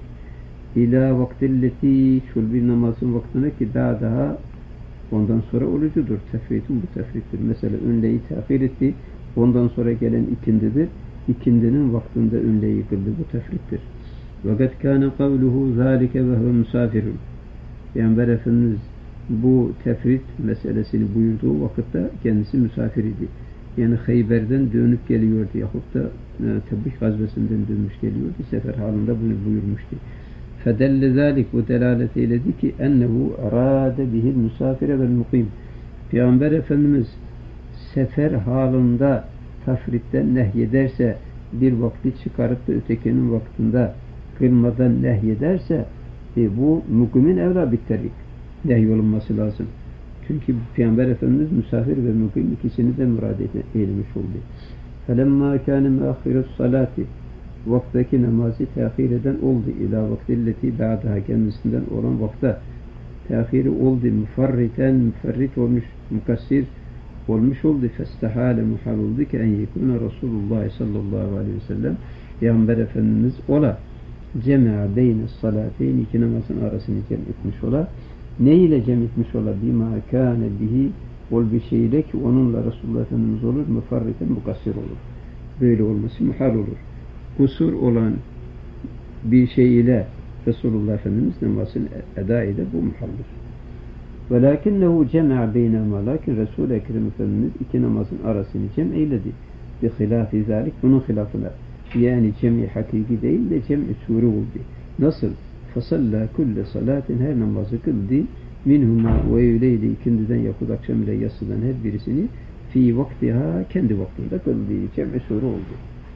ila vaktilleti şul bir namazın vaktine ki daha ondan sonra olucudur. Tefritun bu tefrittir. Mesela önleyi tehir etti. Ondan sonra gelen ikindidir. İkindinin vaktinde önleyi kıldı. Bu tefrittir. Vakat kâne kavluhu zâlike ve huve misafirun. Peygamber Efendimiz bu tefrit meselesini buyurduğu vakitte kendisi misafir idi. Yani Hayber'den dönüp geliyordu. Yahut da Tebük gazvesinden dönmüş geliyordu. Sefer halinde bunu buyurmuştu. Fedelle zâlik bu delalet eyledi ki ennehu arâde bihil misafire vel mukim. Peygamber Efendimiz sefer halinde tefritten nehyederse bir vakti çıkarıp da ötekinin vaktinde kılmadan nehyederse bu mukimin evla bitterik nehyolunması lazım. Çünkü Peygamber Efendimiz misafir ve mukim ikisini de murad eylemiş oldu. فَلَمَّا كَانَ مَأَخِرُ الصَّلَاتِ vaktaki namazı tehir eden oldu. İlâ vaktilleti ba'daha kendisinden olan vakta tehiri oldu. Müferrit olmuş, mukassir olmuş oldu. Festehâle muhal oldu ki en yekûne Resulullah sallallahu aleyhi ve sellem Peygamber Efendimiz ola cem'a beyne salateyn iki namazın arasını cem etmiş ola. Ne ile cem etmiş ola? Bima kâne bihi ol bir şeyle ki onunla Resulullah Efendimiz olur. Müferriten mukassir olur. Böyle olması muhal olur. Kusur olan bir şey ile Resulullah Efendimiz namazını eda eder. Bu muhaldir. وَلَاكِنَّهُ جَمَعَ بَيْنَهُمَا lakin Resul-i Ekrem Efendimiz iki namazın arasını cem eyledi. بِخِلَافِ ذَٰلِكَ bunun hilafına. Yani cem-i hakiki değil de cem-i suri oldu. Nasıl? فَصَلَّى كُلَّ صَلَاتٍ her namazı kıldı. minhuma ve öyleydi ikindiden yahut akşam ile yatsıdan her birisini fi vaktiha kendi vaktinde kıldı. Cem-i suri oldu.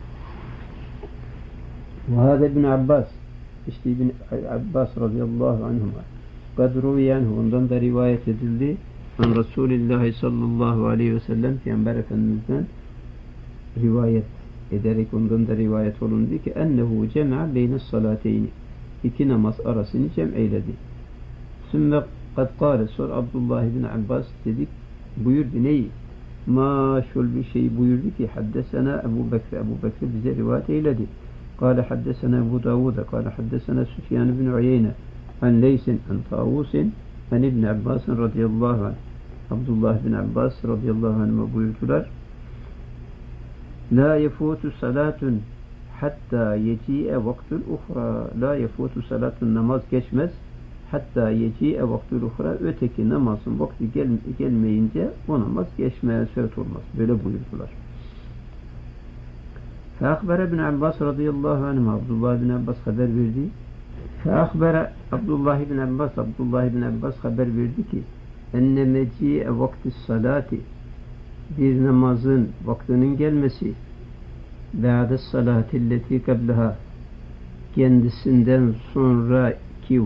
وهذا ابن Abbas işte İbn Abbas radıyallahu anhuma kadruyen ondan da rivayet edildi an Resulullah sallallahu aleyhi ve sellem Peygamber Efendimiz'den rivayet ederek ondan da rivayet olundu ki ennehu cem'a beyne salateyni iki namaz arasını cem eyledi. Sümme kad kâle sor Abdullah ibn Abbas dedik buyurdu neyi? Maşul bir şey buyurdu ki haddesena Ebu Bekir bize rivayet eyledi. قال حدثنا أبو داود قال حدثنا سفيان بن عيينة عن ليس عن طاووس عن ابن عباس رضي الله عنه Abdullah bin Abbas radıyallahu anh'a buyurdular La yefutu salatun hatta yeci'e vaktul uhra La yefutu salatun namaz geçmez hatta yeci'e vaktul uhra, öteki namazın vakti gelmeyince o namaz geçmeye sevk olmaz. Böyle buyurdular. Feakbere ibn Abbas radıyallahu anh, Abdullah bin Abbas haber verdi. Feakbere Abdullah bin Abbas haber verdi ki enne meci'e vakti salati, bir namazın vaktinin gelmesi, ba'de salatilleti kablaha, kendisinden sonraki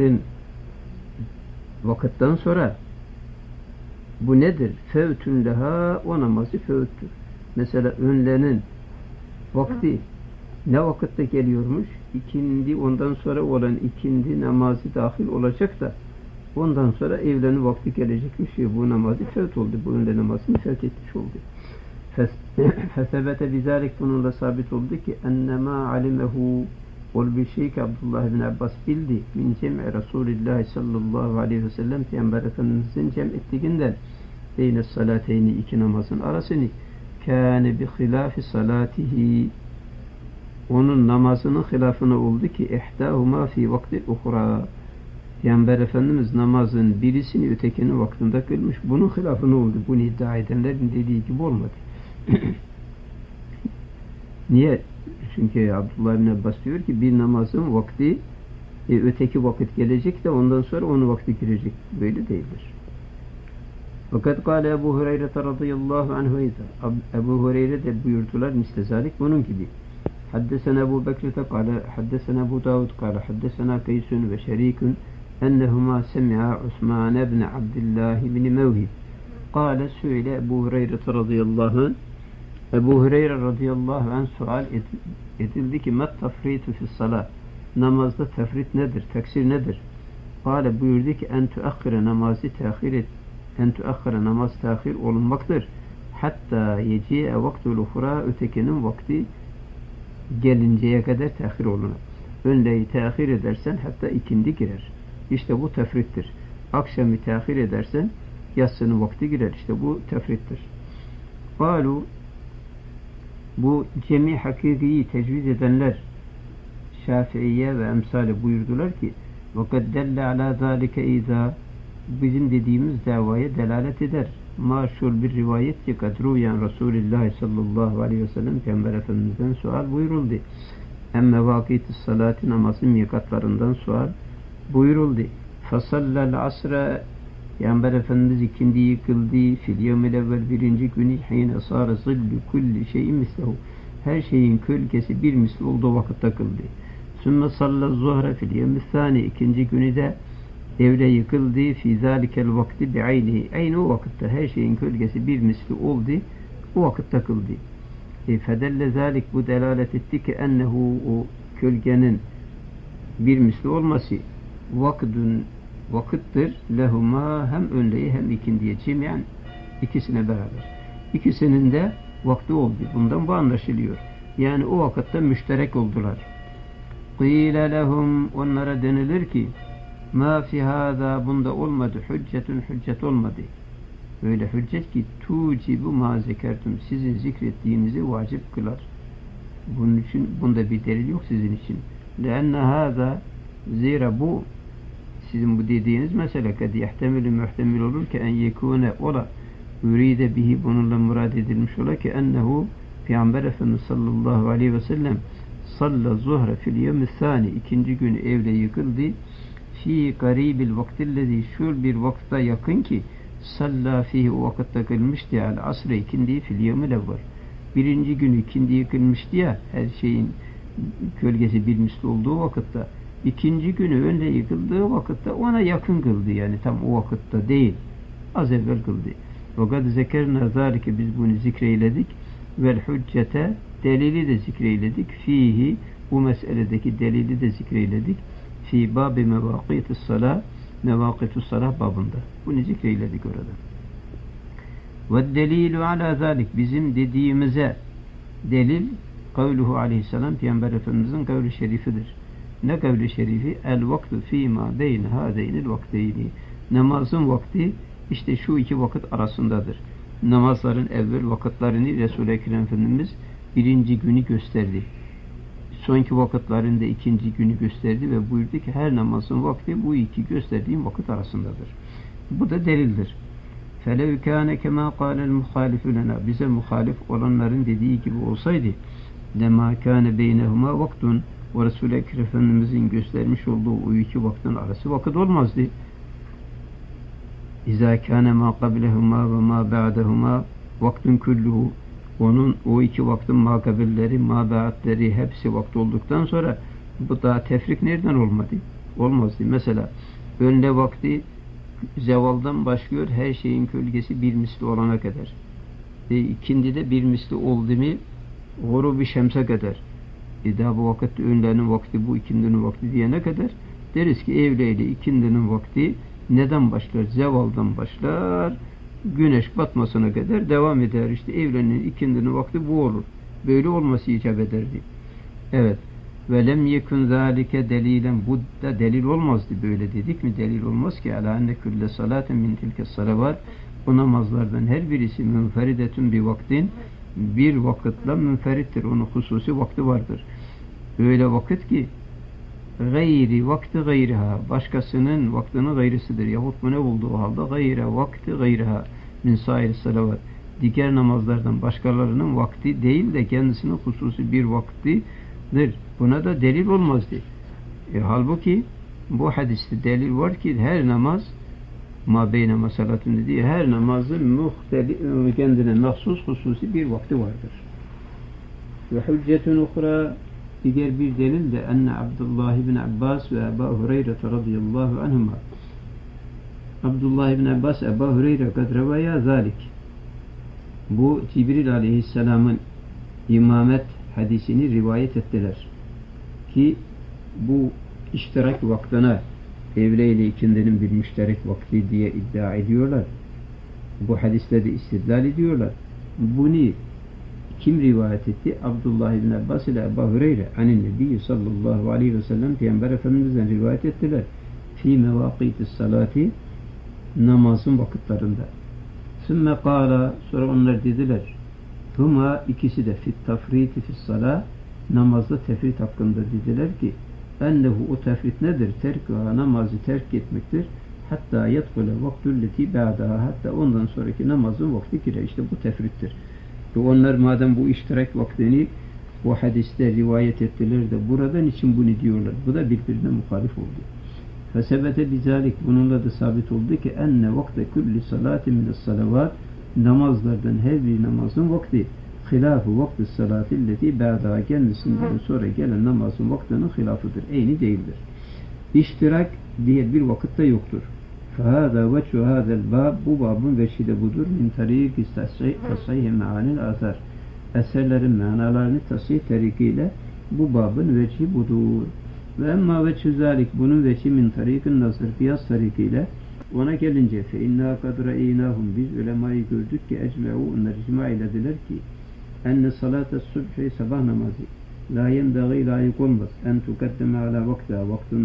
vakitten sonra, bu nedir? Fevtün leha, o namazı fevttür. Mesela önlenin vakti ne vakitte geliyormuş? İkindi, ondan sonra olan ikindi namazı dahil olacak da ondan sonra evlenin vakti gelecekmiş ve bu namazı fevt oldu. Bu önle namazını fevt etmiş oldu. Fesebete bizalik, bununla sabit oldu ki ennemâ alimehu, ol bir şey ki Abdullah bin Abbas bildi min cem'i Resulullah sallallahu aleyhi ve sellem, Peygamber Efendimiz'in cem ettiğinden beyne salateyni, iki namazın arasını, kâne bi hilâfi salatihi, onun namazının hilafına oldu ki ihdâhumâ fî vakti uhra, Peygamber Efendimiz namazın birisini ötekinin vaktinde kılmış. Bunun hilafına oldu. Bunu iddia edenlerin dediği gibi olmadı. Niye? Çünkü Abdullah bin Abbas diyor ki bir namazın vakti öteki vakit gelecek de ondan sonra onun vakti girecek. Böyle değildir. Fakat kâle Ebu Hureyre radıyallahu anhu, Ebu Hureyre de buyurdular mislezalik, bunun gibi. Haddesena Ebu Bekir'te kâle haddesena Ebu Davud kâle haddesena Keysun ve Şerikun ennehuma semi'a Osman ibn Abdullah ibn Mevhib kâle söyle Ebu Hureyre radıyallahu anh, Ebu Hureyre radıyallahu anh sual edildi ki met tafritu fis salat, namazda tefrit nedir, teksir nedir? Kâle buyurdu ki en tuakhire, namazı tehir et, en tuakhire, namaz tehir olunmaktır. Hatta yeci'e vaktul uhra, ötekinin vakti gelinceye kadar tehir olunur. Önleyi tehir edersen hatta ikindi girer. İşte bu tefrittir. Akşamı tehir edersen yatsının vakti girer. İşte bu tefrittir. Kalu, bu cemi hakikiyi tecviz edenler Şafiiye ve emsali buyurdular ki وَقَدْ دَلَّ عَلَى ذَٰلِكَ اِذَا, bizim dediğimiz davaya delalet eder. Maşhur bir rivayet ki kadruyen Resulullah sallallahu aleyhi ve sellem, Peygamber Efendimiz'den sual buyuruldu. Emme vakit-i salati, namazın mikatlarından sual buyuruldu. فَصَلَّ الْعَصْرَ, Peygamber Efendimiz ikindiyi kıldı. Fil yevmil evvel, birinci günü, hine sâre zillu kulli şeyin mislehu, her şeyin kölgesi bir misli olduğu vakitte kıldı. Sümme salla zuhre fil yevmil thani, ikinci günü de evle yıkıldı. Fî zâlikel vakti bi'aynihi, aynı o vakitte her şeyin kölgesi bir misli oldu, o vakitte kıldı. Fedelle zâlik, bu delalet etti ki ennehu, o kölgenin bir misli olması vakittir lehuma, hem önleyi hem ikindiye, cemiyen ikisine beraber. İkisinin de vakti oldu. Bundan bu anlaşılıyor. Yani o vakitte müşterek oldular. Qîle lehum, onlara denilir ki ma fi hâzâ, bunda olmadı, hüccetun, hüccet olmadı. Öyle hüccet ki tucibu ma zekertum, sizin zikrettiğinizi vacip kılar. Bunun için bunda bir delil yok sizin için. Leenne hâzâ, zira bu sizin bu dediğiniz mesele kad yahtemilü, muhtemil olur ki en yekûne, ola üride bihi, bununla murad edilmiş ola ki ennehu, Peygamber Efendimiz sallallahu aleyhi ve sellem salla zuhre fil yevmi thani, ikinci günü evle yıkıldı. Fi garibil vaktillezi, şu bir vakta yakın ki salla fihi, o vakitte kılmıştı al asre, ikindiyi fil yevmil evvel, birinci günü ikindiyi kılmıştı ya, her şeyin kölgesi bir misli olduğu vakitte. İkinci günü önde yıkıldığı vakitte ona yakın kıldı, yani tam o vakitte değil, az evvel kıldı. Fakat zekerna zâlike, biz bunu zikreyledik, vel hüccete, delili de zikreyledik, fihi, bu meseledeki delili de zikreyledik, fi bâbi mevâkîtis salâh, mevâkîtus salâh babında. Bunu zikreyledik orada. Ve delilü alâ zâlik, bizim dediğimize delil, kavluhu aleyhisselam, Peygamber Efendimiz'in kavlu şerifidir. Ne kavlu şerifi? El vaktu fîmâ beyne hâzeynil vakteyni, namazın vakti işte şu iki vakit arasındadır. Namazların evvel vakitlerini Resul-i Ekrem Efendimiz birinci günü gösterdi. sonki vakitlerinde ikinci günü gösterdi ve buyurdu ki her namazın vakti bu iki gösterdiğim vakit arasındadır. Bu da delildir. فَلَوْ كَانَ كَمَا قَالَ الْمُخَالِفُ لَنَا bize muhalif olanların dediği gibi olsaydı لَمَا كَانَ بَيْنَهُمَا وَقْتٌ o Resul-i Ekrem Efendimizin göstermiş olduğu o iki vaktin arası vakit olmazdı. اِذَا كَانَ مَا قَبْلَهُمَا وَمَا بَعْدَهُمَا vaktun kulluhu onun o iki vaktin makabilleri, mabaatleri hepsi vakti olduktan sonra bu daha tefrik nereden olmazdı. Mesela önle vakti zevaldan başlıyor her şeyin kölgesi bir misli olana kadar. İkindi de bir misli oldu mu gurubi şemse kadar. Daha bu vakit önlenin vakti bu ikindinin vakti diyene kadar deriz ki evleyle ikindinin vakti neden başlar? Zevaldan başlar. Güneş batmasına kadar devam eder. İşte evlenin ikindinin vakti bu olur. Böyle olması icap ederdi. Evet. Ve lem yekun zalike delilen bu da delil olmazdı. Böyle dedik mi? Delil olmaz ki ala enne külle salaten min tilke salavat bu namazlardan her birisi münferidetun bir vaktin bir vakitle münferittir. Onun hususi vakti vardır. Öyle vakit ki gayri vakti gayriha başkasının vaktinin gayrisidir. Yahut bu ne olduğu halde gayre vakti gayriha min sair salavat diğer namazlardan başkalarının vakti değil de kendisinin hususi bir vaktidir. Buna da delil olmazdı. Halbuki bu hadiste delil var ki her namaz ma beyne masalatın dediği her namazın kendine mahsus hususi bir vakti vardır. Ve hüccetun uhra diğer bir delil de enne Abdullah ibn Abbas ve Ebu Hureyre radıyallahu anhuma Abdullah ibn Abbas Ebu Hureyre kad revaya zalik bu Cibril aleyhisselamın imamet hadisini rivayet ettiler ki bu iştirak vaktine evle ile ikindinin bir müşterek vakti diye iddia ediyorlar. Bu hadisle de istidlal ediyorlar. Bunu kim rivayet etti? Abdullah ibn Abbas ile Ebu Hureyre anin Nebi sallallahu aleyhi ve sellem Peygamber Efendimiz'den rivayet ettiler. Fi mevakitis salati namazın vakitlerinde. Sümme kâla sonra onlar dediler. Huma ikisi de fit tafriti fis salah namazda tefrit hakkında dediler ki ennehu o tefrit nedir? Terkuha namazı terk etmektir. Hatta yedhule vaktülleti ba'daha hatta ondan sonraki namazın vakti girer. İşte bu tefrittir. Ve onlar madem bu iştirak vaktini bu hadiste rivayet ettiler de buradan için bunu diyorlar. Bu da birbirine muhalif oldu. Fesebete bizalik bununla da sabit oldu ki enne vakte kulli salati minas salavat namazlardan her bir namazın vakti hilafı vakti salatilleti ba'daha kendisinden sonra gelen namazın vaktinin hilafıdır. Eyni değildir. İştirak diye bir vakitte yoktur. Fehâdâ veçhû hâzel bâb bu babın veçhi de budur. Min tarîk-i tasayih me'anil azar. Eserlerin manalarını tasih tarikiyle bu babın veçhi budur. Ve emma veçhû zâlik bunun veçhi min tarîk-i nazır kıyas tarikiyle ona gelince fe innâ kad re'înâhum biz ulemayı gördük ki ecme'û onlar icma eylediler ki enne salâte subhi sabah namazı la yenbagî layık olmaz en tukaddeme ala vaktiha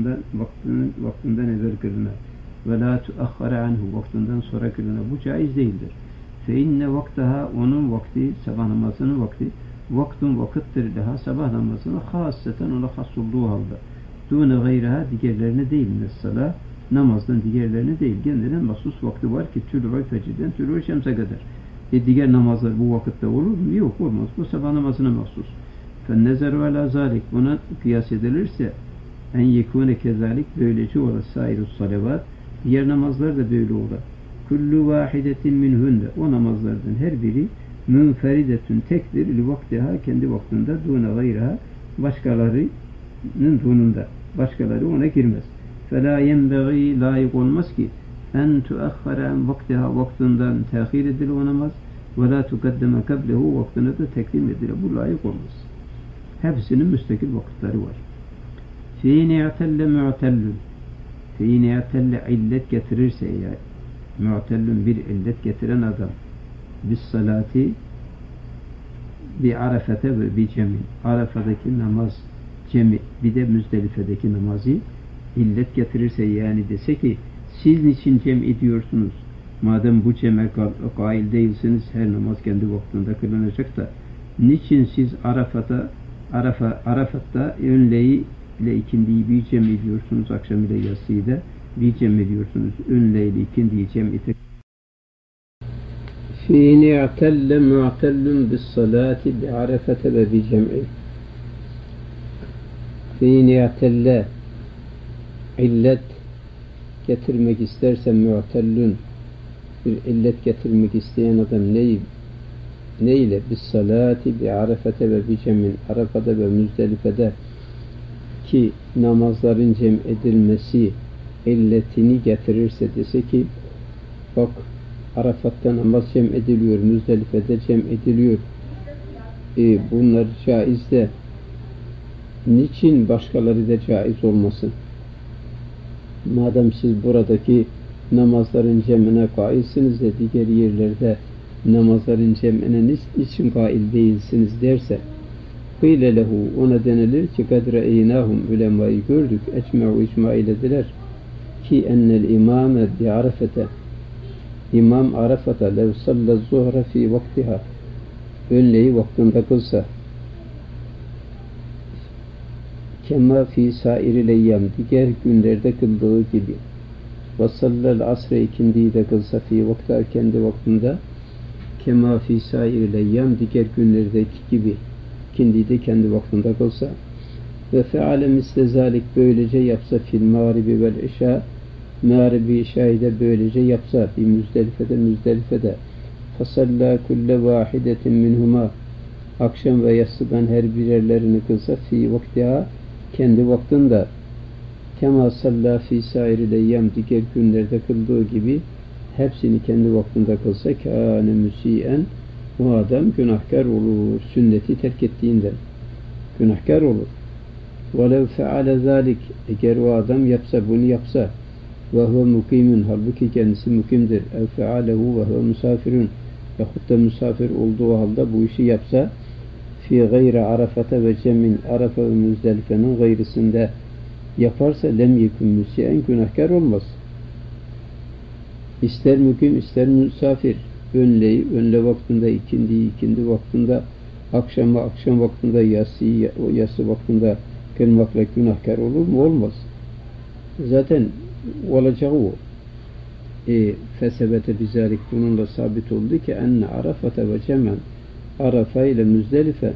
vaktinden evvel kılına ve la tuakhara anhu vaktinden sonra kılına bu caiz değildir. Fe inne vaktaha onun vakti sabah namazının vakti vaktun vakittir daha sabah namazının hasseten ona has olduğu halde dûne gayriha diğerlerine değil mesela namazdan diğerlerine değil kendine mahsus vakti var ki tülû fecirden tülû şemse kadar. Diğer namazlar bu vakitte olur mu? Yok olmaz. Bu sabah namazına mahsus. فَالنَّزَرُ عَلَى ذَٰلِكَ buna kıyas edilirse en yekûne kezalik böylece olur. Sairus salavat diğer namazlar da böyle olur. Kullu vahidetin minhunne o namazlardan her biri münferidetün tekdir li vaktiha kendi vaktinde dûne gayriha başkalarının dununda. Başkaları ona girmez. فَلَا يَنْبَغِي layık olmaz ki en tuakhara en vaktiha vaktinden tehir edilir o namaz ve la tukaddeme kablehu vaktine de tekdim edilir. Bu layık olmaz. Hepsinin müstakil vakitleri var. Fîne i'telle mu'tellün fîne i'telle illet getirirse eğer mu'tellün bir illet getiren adam bis salati bi arafete ve bi cemi Arafa'daki namaz cemi bir de Müzdelife'deki namazı illet getirirse yani dese ki siz niçin cem ediyorsunuz? Madem bu cem'e kail değilsiniz her namaz kendi vaktinde kılınacak da niçin siz Arafat'a Arafat'ta önleyi ile ikindiyi bir cem ediyorsunuz. Akşam ile yatsıyı da bir cem ediyorsunuz. Önle ile ikindiyi cem edip فِينِ اَعْتَلَّ مُعْتَلٌ بِالصَّلَاةِ بِعَرَفَةَ وَبِجَمْعِ فِينِ اَعْتَلَّ illet getirmek isterse mu'tellün bir illet getirmek isteyen adam neyle? Bis salati bi arafete ve bi cemin Arafa'da ve Müzdelife'de ki namazların cem edilmesi illetini getirirse dese ki bak Arafat'ta namaz cem ediliyor, Müzdelife'de cem ediliyor. Bunlar caiz de niçin başkaları da caiz olmasın? Madem siz buradaki namazların cemine kailsiniz de diğer yerlerde namazların cemine niçin kail değilsiniz derse kıyle lehu ona denilir ki kad re'inahum ulemayı gördük ecme'u icma eylediler ki ennel imame bi arafete İmam Arafat'a lev salla zuhra fi vaktiha önleyi vaktinde kılsa kema fi sairil eyyam diğer günlerde kıldığı gibi ve sallal asre ikindiyi de kılsa fi vakti kendi vaktinde kema fi sairil eyyam diğer günlerdeki gibi ikindiyi de kendi vaktinde kılsa ve feale misle zalik böylece yapsa fil mağribi vel işa mağribi işayı da böylece yapsa bir Müzdelife'de fasalla kulle vahidetin minhuma akşam ve yatsıdan her birerlerini kılsa fi vaktiha kendi vaktinde kema salla fi sairil eyyam diğer günlerde kıldığı gibi hepsini kendi vaktinde kılsa kâne müsiyen o adam günahkar olur. Sünneti terk ettiğinden günahkar olur. وَلَوْ فَعَلَ ذَٰلِكِ eğer o adam bunu yapsa وَهُوَ مُقِيمٌ halbuki kendisi mukimdir. اَوْ فَعَلَهُ وَهُوَ مُسَافِرٌ yahut da misafir olduğu halde bu işi yapsa fi gayri arafata ve cemin Arafa ve Müzdelife'nin gayrısında yaparsa lem yekun müsiyen günahkar olmaz. İster mukim ister misafir önle vaktinde ikindi vaktinde akşam vaktinde yatsı vaktinde kılmakla günahkar olur mu? Olmaz. Zaten olacağı o. Fesebete bizalik bununla sabit oldu ki enne Arafata ve cemen Arafa ile Müzdelife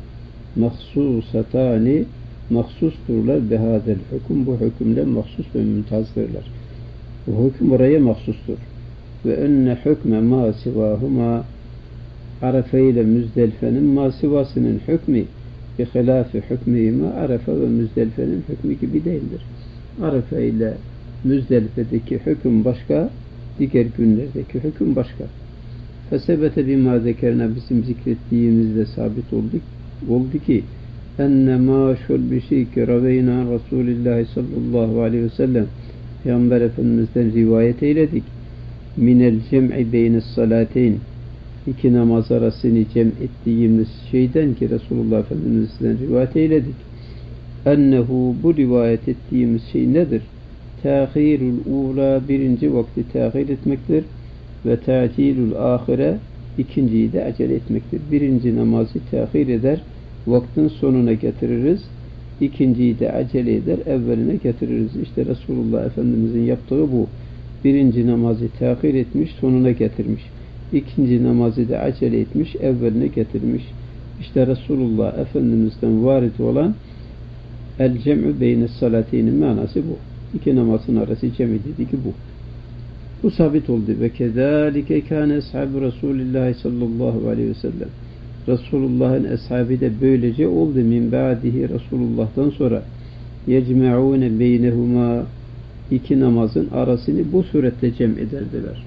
mahsusatani mahsusturlar behadel hüküm bu hükümle mahsus ve mümtazdırlar. Bu hüküm oraya mahsustur. Ve enne hükme ma sivahuma Arafa ile Müzdelife'nin ma sivasının hükmü bi hilâfi hükmihime Arafa ve Müzdelife'nin hükmü gibi değildir. Arafa ile Müzdelife'deki hüküm başka, diğer günlerdeki hüküm başka. Fesebete bima zekerine bizim zikrettiğimizde sabit oldu ki enne ma şul bir şey ki raveyna Resulullah sallallahu aleyhi ve sellem Peygamber Efendimiz'den rivayet eyledik. Minel cem'i beynis salateyn iki namaz arasını cem ettiğimiz şeyden ki Resulullah Efendimiz'den rivayet eyledik. Ennehu bu rivayet ettiğimiz şey nedir? Tehirul ula birinci vakti tehir etmektir ve ta'tilul ahire ikinciyi de acele etmektir. Birinci namazı tehir eder, vaktin sonuna getiririz. İkinciyi de acele eder, evveline getiririz. İşte Resulullah Efendimiz'in yaptığı bu. Birinci namazı tehir etmiş, sonuna getirmiş. İkinci namazı da acele etmiş, evveline getirmiş. İşte Resulullah Efendimiz'den varit olan el cem'ü beyne salateynin manası bu. İki namazın arası cem edildi ki bu. Bu sabit oldu. Ve kezalike kâne ashab-ı Resulullah sallallahu aleyhi ve sellem. Resulullah'ın ashabı da böylece oldu. Min ba'dihi Resulullah'tan sonra yecme'ûne beynehuma iki namazın arasını bu surette cem ederdiler.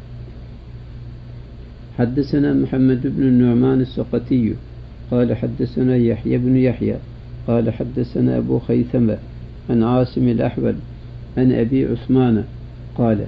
Haddesena Muhammed ibn Nu'man es-Sakatiyyü قال حدثنا يحيى بن يحيى قال حدثنا أبو خيثمة عن عاصم الأحول عن أبي عثمان قال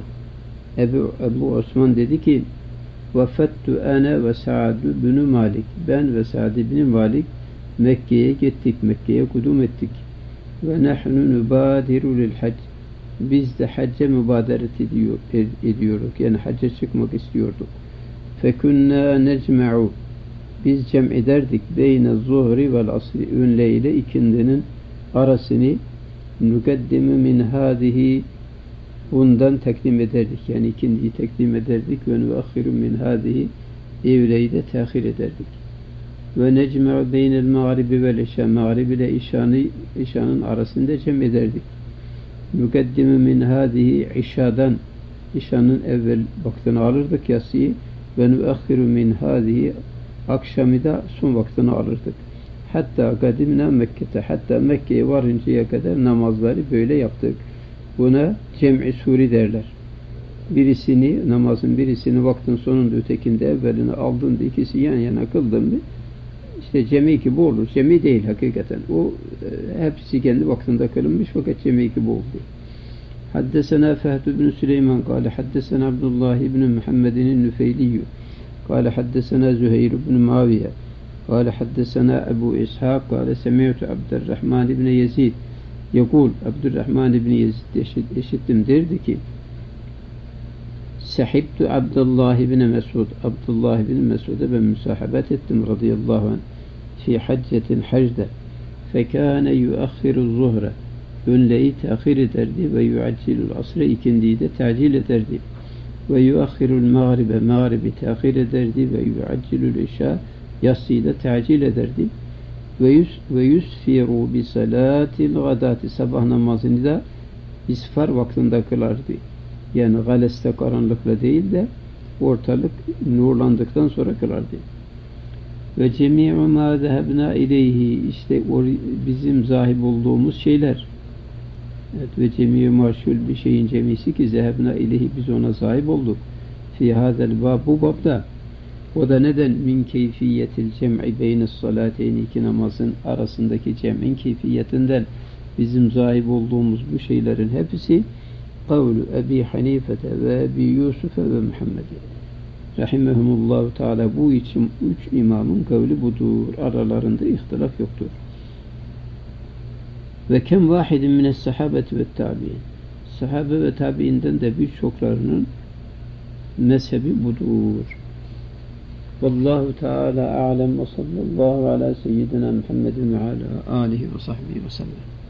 Ebu Osman dedi ki vefettu ana ve Sa'd bin Malik ben ve Sa'd bin Malik Mekke'ye gittik. Mekke'ye kudum ettik. Ve nahnu nubadiru lil hac biz de hacca mübaderet ediyorduk. Yani hacca çıkmak istiyorduk. Fekunna necma'u biz cem ederdik beyne zuhri vel asri, ünle ile ikindinin arasını nukaddimu min hadihi, bundan takdim ederdik. Yani ikindiyi takdim ederdik. Ve nuakhiru min hadihi, evleyi de tehir ederdik. Ve necme'u beynel mağribi vel işa, mağrib ile işanın arasında cem ederdik. Nukaddimu min hadihi, işadan, işanın evvel vaktini alırdık yatsıyı. Ve nuakhiru min hadihi, akşamı da son vaktini alırdık. Hatta kadimna Mekke'te, hatta Mekke'ye varıncaya kadar namazları böyle yaptık. Buna cem'i suri derler. Birisini, namazın birisini vaktin sonunda, ötekinde evvelini aldığında ikisi yan yana kıldın mı, işte cem'i ki bu olur. Cem'i değil hakikaten. O hepsi kendi vaktinde kılınmış fakat cem'i ki bu oldu. Haddesena Fehd ibn Süleyman kâle haddesena Abdullah ibn Muhammedin Nüfeyliyyü kâle haddesena Züheyr ibn Muaviye kâle haddesena Ebu İshak kâle semi'tu Abdurrahman ibn Yezid yekul, Abdurrahman ibn Yezid eşittim derdi ki sahibtu Abdullah ibn Mesud, Abdullah ibn Mesud'a ben müsahabet ettim radıyallahu anh fi haccetin hacde fekâne yuakhiru zuhre, önleyi tehir ederdi ve yuaccilul asre, ikindiyi de tacil ederdi ve yuakhirul mağribe, mağribi tehir ederdi ve yuaccilul işa, yatsıyı da tacil ederdi ve yusfiru bi salatil gadati, sabah namazını da isfar vaktinde kılardı. Yani galeste, karanlıkla değil de ortalık nurlandıktan sonra kılardı. Ve cemi'u ma zehebna ileyhi, işte bizim zahib olduğumuz şeyler. Evet, ve cemi'u maşul bir şeyin cemisi ki zehebna ileyhi, biz ona sahip olduk. Fi hazel bab, bu babda. O da neden? Min keyfiyetil cem'i beynis salateyni, iki namazın arasındaki cem'in keyfiyetinden bizim sahip olduğumuz bu şeylerin hepsi kavlu Ebi Hanifete ve Ebi Yusuf'e ve Muhammed'e rahimehumullahu teala, bu için üç imamın kavli budur. Aralarında ihtilaf yoktur. Ve kem vahidin mines sahabeti ve tabi'in, sahabe ve tabi'inden de birçoklarının mezhebi budur. Vallahu Teala a'lem ve sallallahu ala seyyidina Muhammedin ve ala alihi ve sahbihi ve sellem.